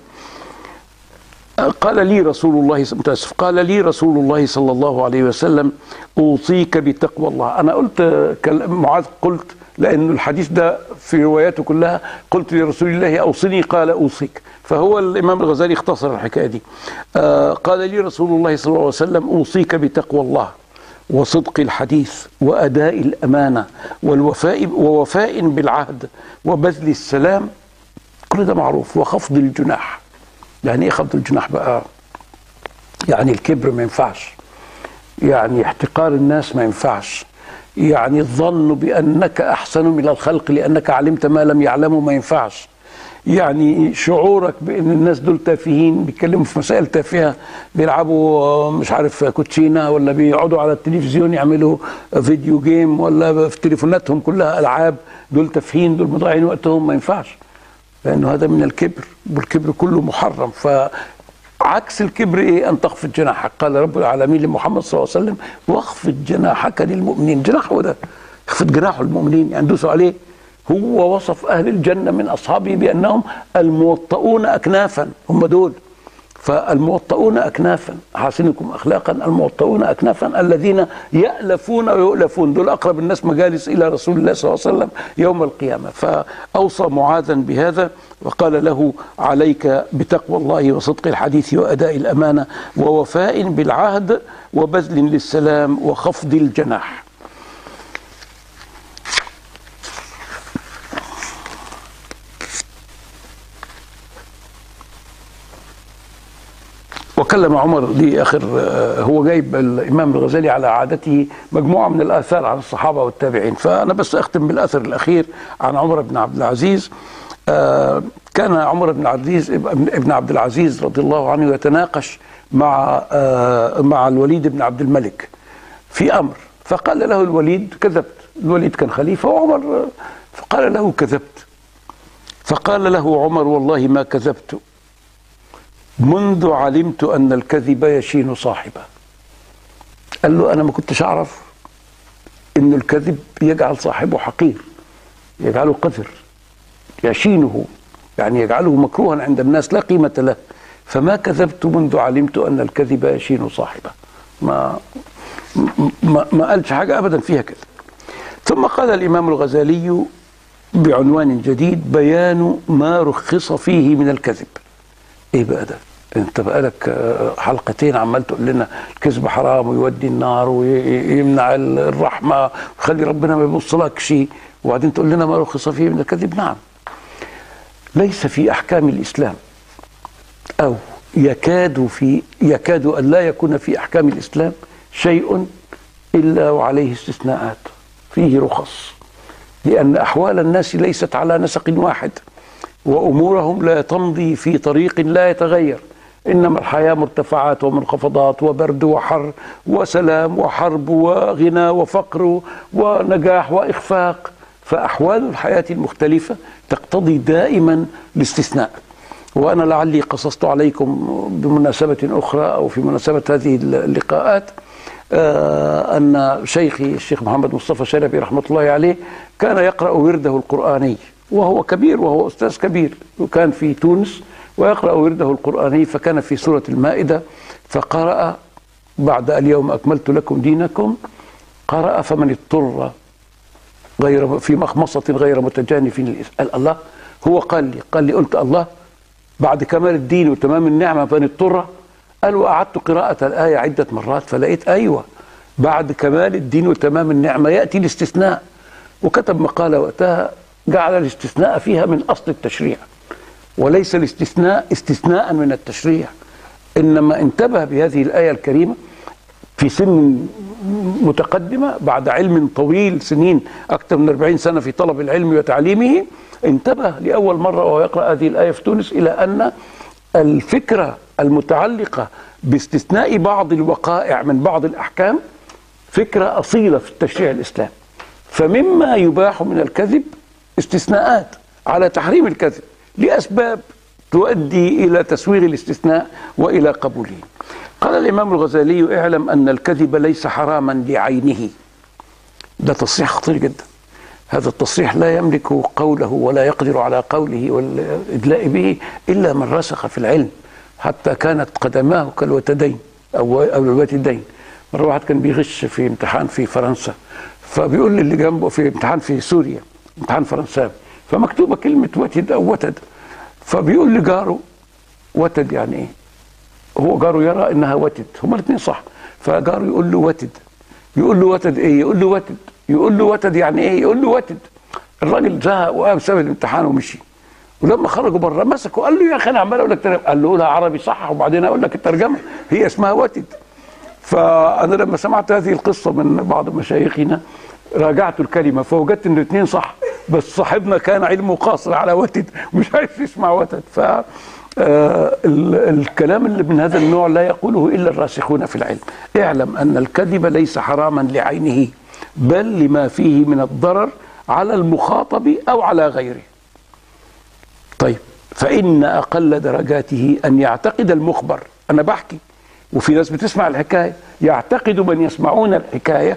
قال لي رسول الله متأسف قال لي رسول الله صلى الله عليه وسلم: أوصيك بتقوى الله. أنا قلت معاذ قلت لأن الحديث ده في رواياته كلها قلت لرسول الله أوصني، قال أوصيك، فهو الإمام الغزالي اختصر الحكاية دي. آه قال لي رسول الله صلى الله عليه وسلم: أوصيك بتقوى الله وصدق الحديث وأداء الأمانة والوفاء ووفاء بالعهد وبذل السلام، كل ده معروف، وخفض الجناح. يعني ايه خفض الجناح بقى؟ يعني الكبر ما ينفعش، يعني احتقار الناس ما ينفعش، يعني الظن بأنك أحسن من الخلق لأنك علمت ما لم يعلموا ما ينفعش، يعني شعورك بأن الناس دول تافهين بيتكلموا في مسائل تافهة، بيلعبوا مش عارف كوتشينة ولا بيقعدوا على التلفزيون يعملوا فيديو جيم ولا في تليفوناتهم كلها ألعاب، دول تافهين، دول مضيعين وقتهم، ما ينفعش، لأنه هذا من الكبر، والكبر كله محرم. فعكس الكبر إيه؟ أن تخفض جناحك. قال رب العالمين لمحمد صلى الله عليه وسلم: واخفض جناحك للمؤمنين. جناحه ده اخفض جناحه للمؤمنين، يعني دوسوا عليه. هو وصف أهل الجنة من أصحابه بأنهم الموطؤون أكنافا، هم دول، فالموطؤون أكنافا حاسنكم أخلاقا، الموطؤون أكنافا الذين يألفون ويؤلفون، دول أقرب الناس مجالس إلى رسول الله صلى الله عليه وسلم يوم القيامة. فأوصى معاذا بهذا وقال له: عليك بتقوى الله وصدق الحديث وأداء الأمانة ووفاء بالعهد وبذل للسلام وخفض الجناح. وكلم عمر، دي آخر، هو جايب الإمام الغزالي على عادته مجموعة من الآثار عن الصحابة والتابعين، فأنا بس أختم بالأثر الأخير عن عمر بن عبد العزيز. كان عمر بن عبد العزيز ابن عبد العزيز رضي الله عنه يتناقش مع مع الوليد بن عبد الملك في أمر، فقال له الوليد: كذبت. الوليد كان خليفة وعمر، فقال له: كذبت. فقال له عمر: والله ما كذبت منذ علمت أن الكذب يشين صاحبه. قال له: أنا ما كنتش أعرف أن الكذب يجعل صاحبه حقير، يجعله قذر، يشينه، يعني يجعله مكروها عند الناس لا قيمة له. فما كذبت منذ علمت أن الكذب يشين صاحبه. ما ما, ما قالش حاجة أبدا فيها كذب. ثم قال الإمام الغزالي بعنوان جديد: بيان ما رخص فيه من الكذب. إيه بقى ده؟ أنت بقالك حلقتين عمال تقول لنا الكذب حرام ويودي النار ويمنع الرحمة ويخلي ربنا ما يبصلكش، وبعدين تقول لنا ما رخص فيه من الكذب. نعم، ليس في أحكام الإسلام أو يكاد في يكاد أن لا يكون في أحكام الإسلام شيء إلا وعليه استثناءات، فيه رخص، لأن أحوال الناس ليست على نسق واحد، وأمورهم لا تمضي في طريق لا يتغير، إنما الحياة مرتفعات ومنخفضات، وبرد وحر وسلام وحرب وغنى وفقر ونجاح وإخفاق. فأحوال الحياة المختلفة تقتضي دائما الاستثناء. وأنا لعلي قصصت عليكم بمناسبة أخرى أو في مناسبة هذه اللقاءات أن شيخي الشيخ محمد مصطفى شلبي رحمة الله عليه كان يقرأ ورده القرآني، وهو كبير وهو أستاذ كبير، وكان في تونس ويقرأ ورده القرآني. فكان في سورة المائدة فقرأ بعد اليوم أكملت لكم دينكم، قرأ: فمن اضطر غير في مخمصة غير متجانف للإثم. الله، هو قال لي قال لي قلت الله بعد كمال الدين وتمام النعمة فمن اضطر؟ قال: وأعدت قراءة الآية عدة مرات فلقيت أيوة بعد كمال الدين وتمام النعمة يأتي الاستثناء. وكتب مقالة وقتها جعل الاستثناء فيها من أصل التشريع، وليس الاستثناء استثناء من التشريع، إنما انتبه بهذه الآية الكريمة في سن متقدمة بعد علم طويل، سنين أكثر من أربعين سنة في طلب العلم وتعليمه، انتبه لأول مرة وهو يقرأ هذه الآية في تونس إلى أن الفكرة المتعلقة باستثناء بعض الوقائع من بعض الأحكام فكرة أصيلة في التشريع الإسلامي. فمما يباح من الكذب استثناءات على تحريم الكذب لأسباب تؤدي إلى تسويغ الاستثناء وإلى قبوله. قال الإمام الغزالي: اعلم أن الكذب ليس حراما لعينه. ده تصريح خطير جدا. هذا التصريح لا يملك قوله ولا يقدر على قوله والإدلاء به إلا من رسخ في العلم، حتى كانت قدماه كالوتدين أو أو الوتدين. مرة واحد كان بيغش في امتحان في فرنسا، فبيقول لي اللي جنبه في امتحان في سوريا، امتحان فرنساوي، فمكتوبة كلمة وتد أو وتد، فبيقول لجاره: وتد يعني إيه؟ هو جاره يرى إنها وتد، هما الاثنين صح، فجاره يقول له وتد، يقول له وتد إيه؟ يقول له وتد، يقول له وتد يعني إيه؟ يقول له وتد. الراجل زهق وقام ساب الامتحان ومشي، ولما خرجوا بره مسكه قال له: يا أخي أنا عمال أقول لك ترجمة. قال له: قولها عربي صح وبعدين أقول لك الترجمة، هي اسمها وتد. فأنا لما سمعت هذه القصة من بعض مشايخنا راجعت الكلمة فوجدت إن الاثنين صح، بس صاحبنا كان علمه قاصر على وتد مش عارف يسمع وتد. ف آه الكلام اللي من هذا النوع لا يقوله إلا الراسخون في العلم. اعلم أن الكذب ليس حراما لعينه، بل لما فيه من الضرر على المخاطب أو على غيره. طيب، فإن أقل درجاته أن يعتقد المخبر، أنا بحكي وفي ناس بتسمع الحكاية، يعتقد من يسمعون الحكاية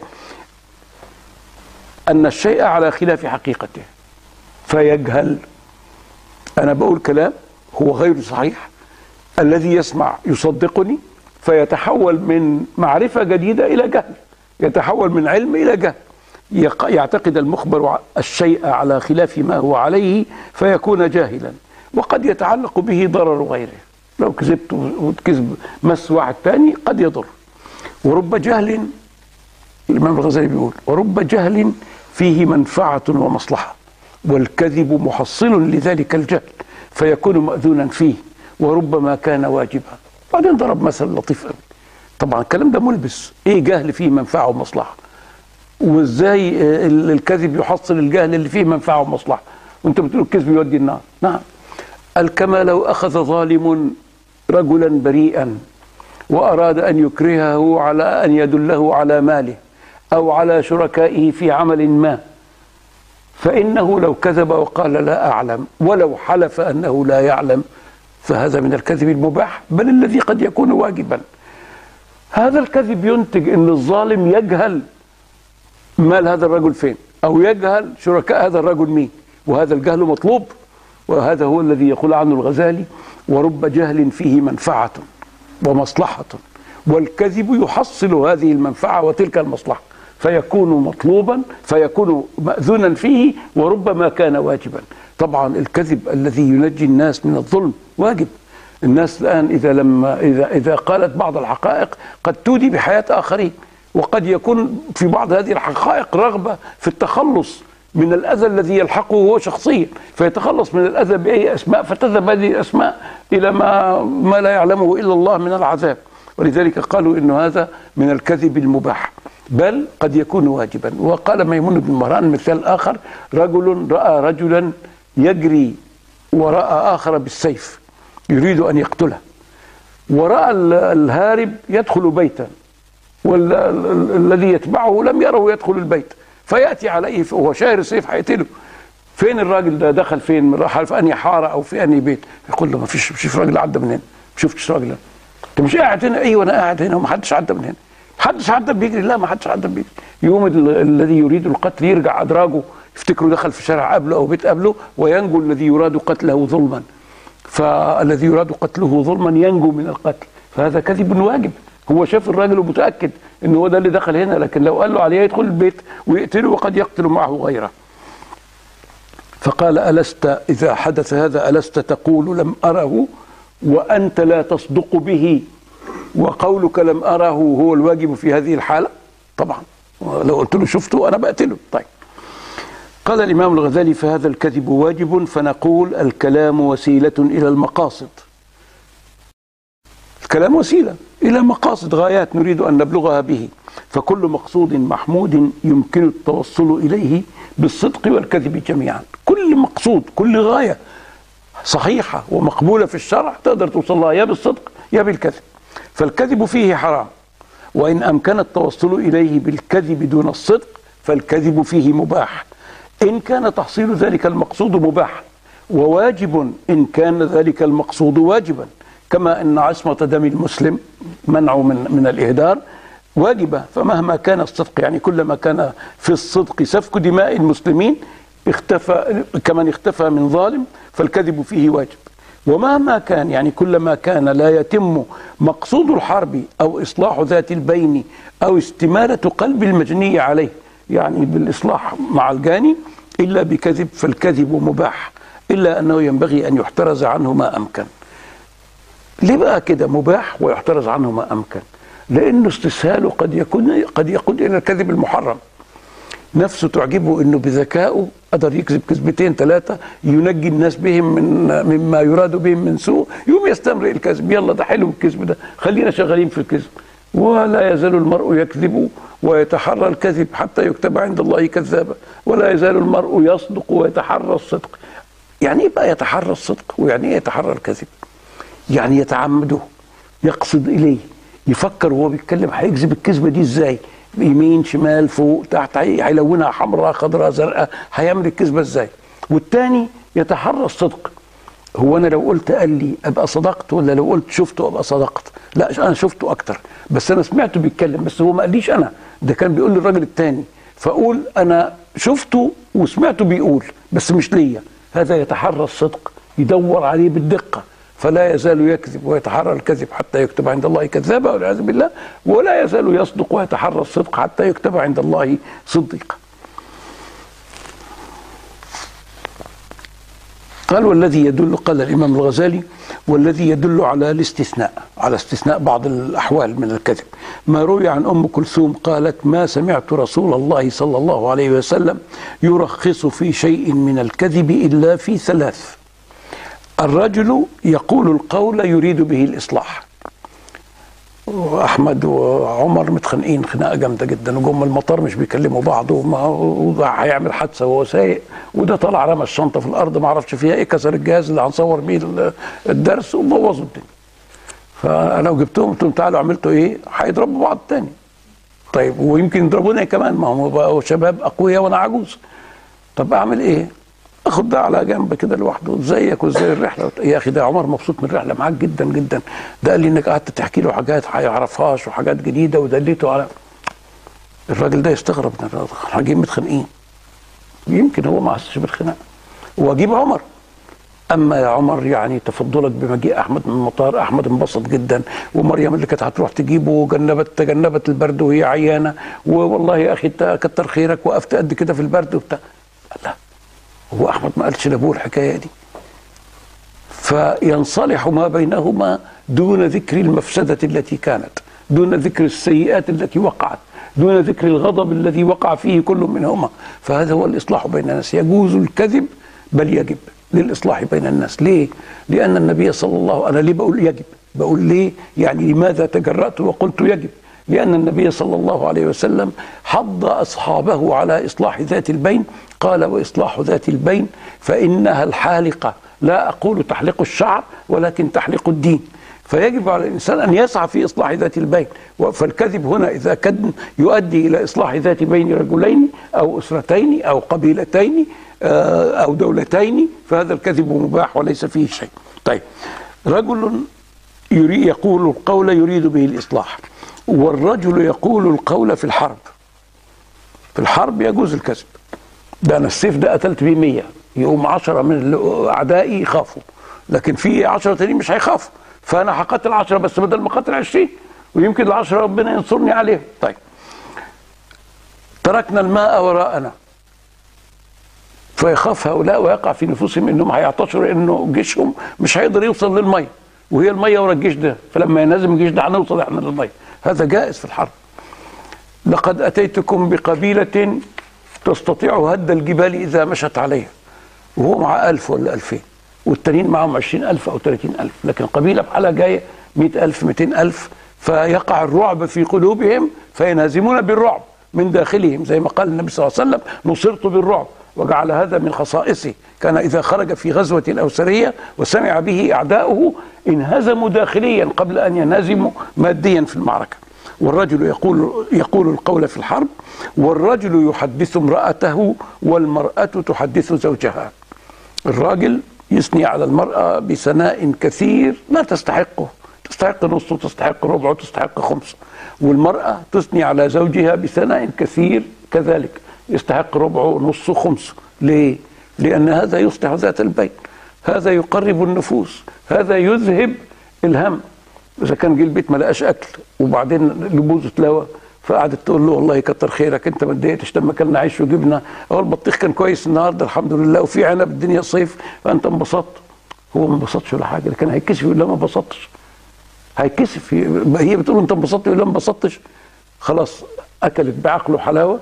أن الشيء على خلاف حقيقته فيجهل. أنا بقول كلام هو غير صحيح، الذي يسمع يصدقني فيتحول من معرفة جديدة إلى جهل، يتحول من علم إلى جهل. يعتقد المخبر الشيء على خلاف ما هو عليه فيكون جاهلا، وقد يتعلق به ضرر غيره. لو كذبت وكذب مس واحد تاني قد يضر. ورب جهل، الإمام الغزالي بيقول: ورب جهل فيه منفعة ومصلحة، والكذب محصل لذلك الجهل فيكون مأذونا فيه، وربما كان واجبا. بعدين ضرب مثل لطيف قوي. طبعا الكلام ده ملبس، ايه جهل فيه منفعة ومصلحة؟ وازاي الكذب يحصل الجهل اللي فيه منفعة ومصلحة؟ وانت بتقول الكذب يودي النار. نعم، الكما لو أخذ ظالم رجلا بريئا وأراد أن يكرهه على أن يدله على ماله أو على شركائه في عمل ما، فإنه لو كذب وقال لا أعلم ولو حلف أنه لا يعلم فهذا من الكذب المباح، بل الذي قد يكون واجبا. هذا الكذب ينتج أن الظالم يجهل مال هذا الرجل فين، أو يجهل شركاء هذا الرجل مين، وهذا الجهل مطلوب. وهذا هو الذي يقول عنه الغزالي: ورب جهل فيه منفعة ومصلحة، والكذب يحصل هذه المنفعة وتلك المصلحة، فيكون مطلوبا، فيكون مأذونا فيه، وربما كان واجبا. طبعا الكذب الذي ينجي الناس من الظلم واجب. الناس الآن إذا لما إذا إذا قالت بعض الحقائق قد تودي بحياة آخرين، وقد يكون في بعض هذه الحقائق رغبة في التخلص من الأذى الذي يلحقه هو شخصيا، فيتخلص من الأذى بأي أسماء، فتذهب هذه الأسماء إلى ما ما لا يعلمه إلا الله من العذاب. ولذلك قالوا إنه هذا من الكذب المباح، بل قد يكون واجبا. وقال ميمون بن مهران مثال آخر: رجل رأى رجلا يجري وراء آخر بالسيف يريد أن يقتله، ورأى الهارب يدخل بيتا، والذي يتبعه لم يره يدخل البيت، فيأتي عليه وهو شاير السيف هيقتله. فين الراجل ده؟ دخل فين؟ راح في أنهي حارة أو في أنهي بيت؟ يقول له: ما فيش شوف راجل عدى من هنا، ما شفتش راجل. انت مش قاعد هنا؟ ايوه انا قاعد هنا، وما حدش عدى من هنا. حدش عدى بيجري؟ لا ما حدش عدى بيجري. يوم الذي يريد القتل يرجع ادراجه، يفتكروا دخل في شارع قبله او بيت قبله، وينجو الذي يراد قتله ظلما. فالذي يراد قتله ظلما ينجو من القتل، فهذا كذب واجب. هو شاف الراجل ومتاكد ان هو ده اللي دخل هنا، لكن لو قال له عليه يدخل البيت ويقتله، وقد يقتل معه غيره. فقال: ألست إذا حدث هذا ألست تقول لم أره وأنت لا تصدق به، وقولك لم أره هو الواجب في هذه الحالة؟ طبعا لو قلت له شفته أنا بقتله. طيب، قال الإمام الغزالي: فهذا الكذب واجب، فنقول الكلام وسيلة إلى المقاصد. الكلام وسيلة إلى مقاصد، غايات نريد أن نبلغها به، فكل مقصود محمود يمكن التوصل إليه بالصدق والكذب جميعا. كل مقصود، كل غاية صحيحة ومقبولة في الشرع تقدر توصل لها يا بالصدق يا بالكذب. فالكذب فيه حرام، وإن أمكن التوصل إليه بالكذب دون الصدق فالكذب فيه مباح، إن كان تحصيل ذلك المقصود مباح، وواجب إن كان ذلك المقصود واجبا، كما أن عصمة دم المسلم منعه من, من الإهدار واجبة. فمهما كان الصدق، يعني كلما كان في الصدق سفك دماء المسلمين اختفى كمن اختفى من ظالم، فالكذب فيه واجب. ومهما كان، يعني كلما كان لا يتم مقصود الحرب أو إصلاح ذات البين أو استمالة قلب المجني عليه، يعني بالإصلاح مع الجاني، إلا بكذب، فالكذب مباح، إلا أنه ينبغي أن يحترز عنه ما أمكن. ليه بقى كده مباح ويحترز عنه ما أمكن؟ لأنه استسهاله قد يكون قد يقود إلى الكذب المحرم. نفسه تعجبه انه بذكائه قدر يكذب كذبتين ثلاثه ينجي الناس بهم من مما يراد بهم من سوء، يوم يستمر الكذب. يلا ده حلو الكذب ده، خلينا شغالين في الكذب. ولا يزال المرء يكذب ويتحرى الكذب حتى يكتب عند الله كذابا، ولا يزال المرء يصدق ويتحرى الصدق. يعني ايه بقى يتحرى الصدق؟ ويعني ايه يتحرى الكذب؟ يعني يتعمده، يقصد اليه، يفكر وهو بيتكلم هيكذب الكذبه دي ازاي، يمين شمال فوق تحت، هيلونها حمراء خضراء زرقاء، هيعمل الكذبه ازاي. والتاني يتحرى الصدق. هو انا لو قلت قال لي ابقى صدقت، ولا لو قلت شفته ابقى صدقت؟ لا، انا شفته اكتر، بس انا سمعته بيتكلم، بس هو ما قاليش انا، ده كان بيقول للراجل التاني، فاقول انا شفته وسمعته بيقول بس مش ليا. هذا يتحرى الصدق، يدور عليه بالدقه، فلا يزال يكذب ويتحرى الكذب حتى يكتب عند الله كذابا والعياذ بالله، ولا يزال يصدق ويتحرى الصدق حتى يكتب عند الله صديقا. قال: والذي يدل، قال الإمام الغزالي: والذي يدل على الاستثناء، على استثناء بعض الأحوال من الكذب، ما روي عن أم كلثوم قالت: ما سمعت رسول الله صلى الله عليه وسلم يرخص في شيء من الكذب إلا في ثلاث: الرجل يقول القول يريد به الإصلاح. وأحمد وعمر متخانقين خناقة جامدة جدا، وجم المطار مش بيكلموا بعض، وده هيعمل حادثة وهو سايق، وده طلع رمى الشنطة في الأرض ما عرفش فيها إيه، كسر الجهاز اللي هنصور بيه الدرس وبوظوا الدنيا. فأنا وجبتهم قلت لهم تعالوا عملتوا إيه؟ هيضربوا بعض تاني. طيب ويمكن يضربوني كمان، ما هم بقوا شباب أقوياء وأنا عجوز. طب أعمل إيه؟ اخد ده على جنب كده لوحده، ازيك وازاي الرحله؟ يا اخي ده عمر مبسوط من الرحله معاك جدا جدا، ده قال لي انك قعدت تحكي له حاجات هيعرفهاش وحاجات جديده ودليته على. الراجل ده يستغرب، احنا جايين متخانقين، يمكن هو ما حسش بالخناقه، واجيب عمر. اما يا عمر يعني تفضلك بمجيء احمد من المطار، احمد انبسط جدا، ومريم اللي كانت هتروح تجيبه جنبت تجنبت البرد وهي عيانه، والله يا اخي كتر خيرك وقفت قد كده في البرد وبتاع. لا، هو احمد ما قالش لابوه الحكايه دي. فينصلح ما بينهما دون ذكر المفسده التي كانت، دون ذكر السيئات التي وقعت، دون ذكر الغضب الذي وقع فيه كل منهما. فهذا هو الإصلاح بين الناس. يجوز الكذب بل يجب للإصلاح بين الناس. ليه؟ لأن النبي صلى الله عليه وسلم، أنا ليه بقول يجب؟ بقول ليه؟ يعني لماذا تجرأت وقلت يجب؟ لأن النبي صلى الله عليه وسلم حض أصحابه على إصلاح ذات البين. قال: وإصلاح ذات البين فإنها الحالقة، لا أقول تحلق الشعر ولكن تحلق الدين. فيجب على الإنسان أن يسعى في إصلاح ذات البين. فالكذب هنا إذا كان يؤدي إلى إصلاح ذات بين رجلين أو أسرتين أو قبيلتين أو دولتين، فهذا الكذب مباح وليس فيه شيء. طيب، رجل يريد يقول القول يريد به الإصلاح، والرجل يقول القول في الحرب. في الحرب يجوز الكذب. ده أنا السيف ده قتلت بيه مية، يقوم عشرة من أعدائي يخافوا، لكن في عشرة تانيين مش هيخافوا، فأنا هقتل عشرة بس بدل ما قتل عشرين، ويمكن العشرة ربنا ينصرني عليهم. طيب، تركنا الماء وراءنا، فيخاف هؤلاء ويقع في نفوسهم انهم هيعتشروا انه جيشهم مش هيقدر يوصل للميه، وهي الميه ورا الجيش ده، فلما ينهزم الجيش ده هنوصل احنا للميه. هذا جائز في الحرب. لقد اتيتكم بقبيله تستطيع هد الجبال اذا مشت عليها، وهو مع ألف ولا ألفين، والتانيين معهم عشرين ألف أو ثلاثين ألف، لكن قبيلة بحالها جاية مئة ألف مئتين ألف، فيقع الرعب في قلوبهم فينهزمون بالرعب من داخلهم، زي ما قال النبي صلى الله عليه وسلم: نصرت بالرعب. وجعل هذا من خصائصه، كان إذا خرج في غزوة أو سرية وسمع به أعداؤه انهزموا داخليا قبل أن ينهزموا ماديا في المعركة. والرجل يقول يقول القول في الحرب، والرجل يحدث امرأته والمرأة تحدث زوجها. الراجل يثني على المرأة بثناء كثير لا تستحقه، تستحق نصه، تستحق ربعه، تستحق خمسه. والمرأة تثني على زوجها بثناء كثير كذلك، يستحق ربعه، نصه، خمسه. ليه؟ لأن هذا يصلح ذات البين، هذا يقرب النفوس، هذا يذهب الهم. إذا كان جه البيت ما لقاش أكل وبعدين لبوزه اتلوى، فقعدت تقول له: والله كتر خيرك، انت ما اتضايقتش لما كنا عيش وجبنا، اول البطيخ كان كويس النهارده الحمد لله، وفي عنب الدنيا صيف، فانت انبسطت. هو ما انبسطش ولا حاجه، لكن هيتكسف يقول لها ما انبسطتش. هيتكسف، هي بتقول انت انبسطت يقول لها ما انبسطتش. خلاص اكلت بعقله حلاوه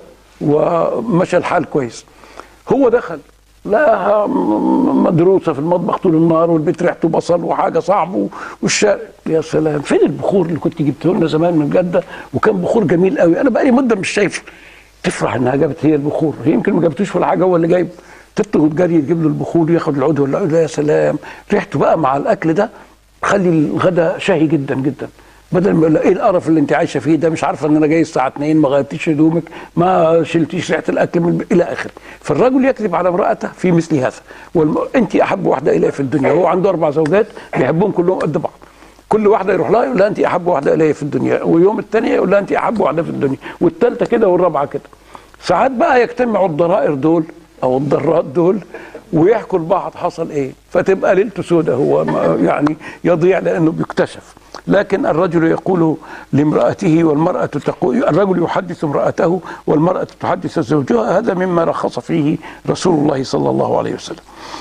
ومشى الحال كويس. هو دخل لا مدروسه في المطبخ طول النهار، والبيت ريحته بصل وحاجه صعب، والشارع يا سلام. فين البخور اللي كنت جبته لنا زمان من جده وكان بخور جميل قوي؟ انا بقالي مده مش شايفه. تفرح انها جابت هي البخور، هي يمكن ما جابتوش ولا حاجه، هو اللي جايب. تطلب جري تجيب له البخور، ياخد العود ولا العود. يا سلام، ريحته بقى مع الاكل ده خلي الغداء شهي جدا جدا. بدل ما يقول ايه القرف اللي انت عايشه فيه ده، مش عارفه ان انا جاي الساعه اتنين، ما غيرتيش هدومك، ما شلتيش ريحه الاكل من الى اخره. فالرجل يكذب على امراته في مثل هذا. والم... انت احب واحده الي في الدنيا، هو عنده اربع زوجات بيحبهم كلهم قد بعض، كل واحده يروح لها يقول لها انت احب واحده الي في الدنيا، ويوم الثانيه يقول لها انت احب واحده في الدنيا، والثالثه كده والرابعه كده. ساعات بقى يجتمعوا الضرائر دول او الضرات دول ويحكوا لبعض حصل ايه، فتبقى ليلته سودة، هو يعني يضيع لانه بيكتشف. لكن الرجل يقول لامرأته والمرأة تقول، الرجل يحدث امرأته والمرأة تحدث زوجها، هذا مما رخص فيه رسول الله صلى الله عليه وسلم.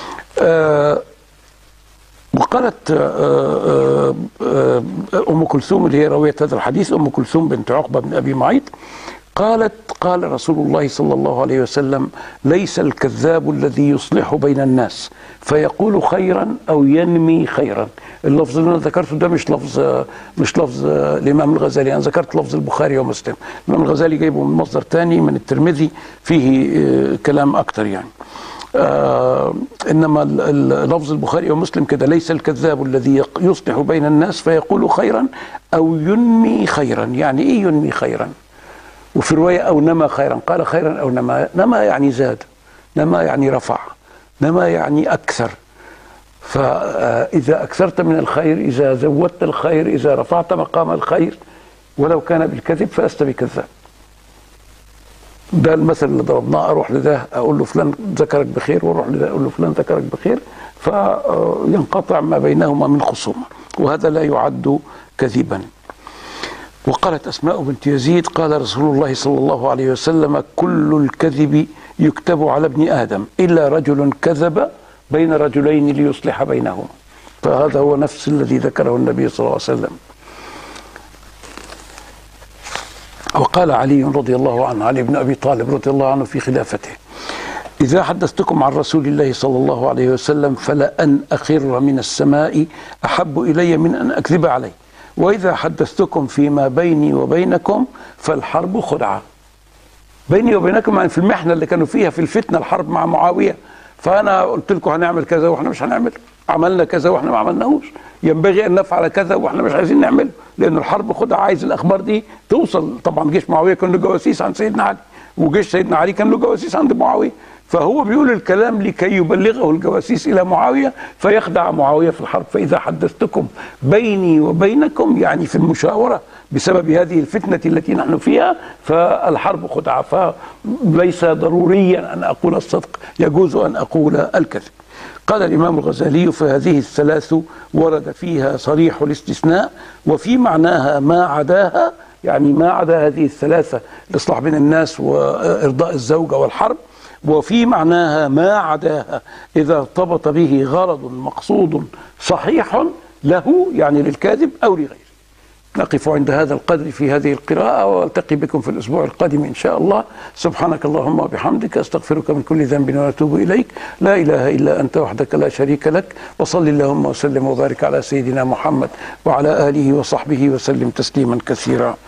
آه وقالت آه آه أم كلثوم اللي هي راوية هذا الحديث، أم كلثوم بنت عقبة بن أبي معيط، قالت: قال رسول الله صلى الله عليه وسلم: ليس الكذاب الذي يصلح بين الناس فيقول خيرا أو ينمي خيرا. اللفظ اللي أنا ذكرته ده مش لفظ مش لفظ الإمام الغزالي، أنا ذكرت لفظ البخاري ومسلم. الإمام الغزالي جايبه من مصدر تاني من الترمذي فيه كلام أكتر يعني. آه إنما لفظ البخاري ومسلم كده: ليس الكذاب الذي يصلح بين الناس فيقول خيرا أو ينمي خيرا. يعني إيه ينمي خيرا؟ وفي رواية أو نما خيرا، قال خيرا أو نما. نما يعني زاد، نما يعني رفع، نما يعني أكثر. فإذا أكثرت من الخير، إذا زودت الخير، إذا رفعت مقام الخير ولو كان بالكذب، فلست بكذاب. ده المثل اللي ضربناه، اروح لده اقول له فلان ذكرك بخير، واروح لده اقول له فلان ذكرك بخير، فينقطع ما بينهما من خصومه، وهذا لا يعد كذبا. وقالت أسماء بنت يزيد قال رسول الله صلى الله عليه وسلم: كل الكذب يكتب على ابن آدم إلا رجل كذب بين رجلين ليصلح بينهما. فهذا هو نفس الذي ذكره النبي صلى الله عليه وسلم. وقال علي رضي الله عنه، علي بن أبي طالب رضي الله عنه في خلافته: إذا حدثتكم عن رسول الله صلى الله عليه وسلم فلأن أخر من السماء أحب إلي من أن أكذب عليه، وإذا حدثتكم فيما بيني وبينكم فالحرب خدعة. بيني وبينكم يعني في المحنة اللي كانوا فيها في الفتنة، الحرب مع معاوية، فأنا قلت لكم هنعمل كذا وإحنا مش هنعمل، عملنا كذا وإحنا ما عملناهوش، ينبغي أن نفعل كذا وإحنا مش عايزين نعمله، لأن الحرب خدعة، عايز الأخبار دي توصل. طبعا جيش معاوية كان له جواسيس عند سيدنا علي، وجيش سيدنا علي كان له جواسيس عند معاوية، فهو بيقول الكلام لكي يبلغه الجواسيس إلى معاوية فيخدع معاوية في الحرب. فإذا حدثتكم بيني وبينكم يعني في المشاورة بسبب هذه الفتنة التي نحن فيها فالحرب خدعة، فليس ضروريا أن أقول الصدق، يجوز أن أقول الكذب. قال الإمام الغزالي: فهذه الثلاث ورد فيها صريح الاستثناء، وفي معناها ما عداها، يعني ما عدا هذه الثلاثة، الإصلاح بين الناس وإرضاء الزوجة والحرب، وفي معناها ما عداها إذا ارتبط به غرض مقصود صحيح له، يعني للكاذب أو لغيره. نقف عند هذا القدر في هذه القراءة، والتقي بكم في الأسبوع القادم إن شاء الله. سبحانك اللهم وبحمدك، أستغفرك من كل ذنب وأتوب إليك، لا إله إلا أنت وحدك لا شريك لك، وصل اللهم وسلم وبارك على سيدنا محمد وعلى آله وصحبه وسلم تسليما كثيرا.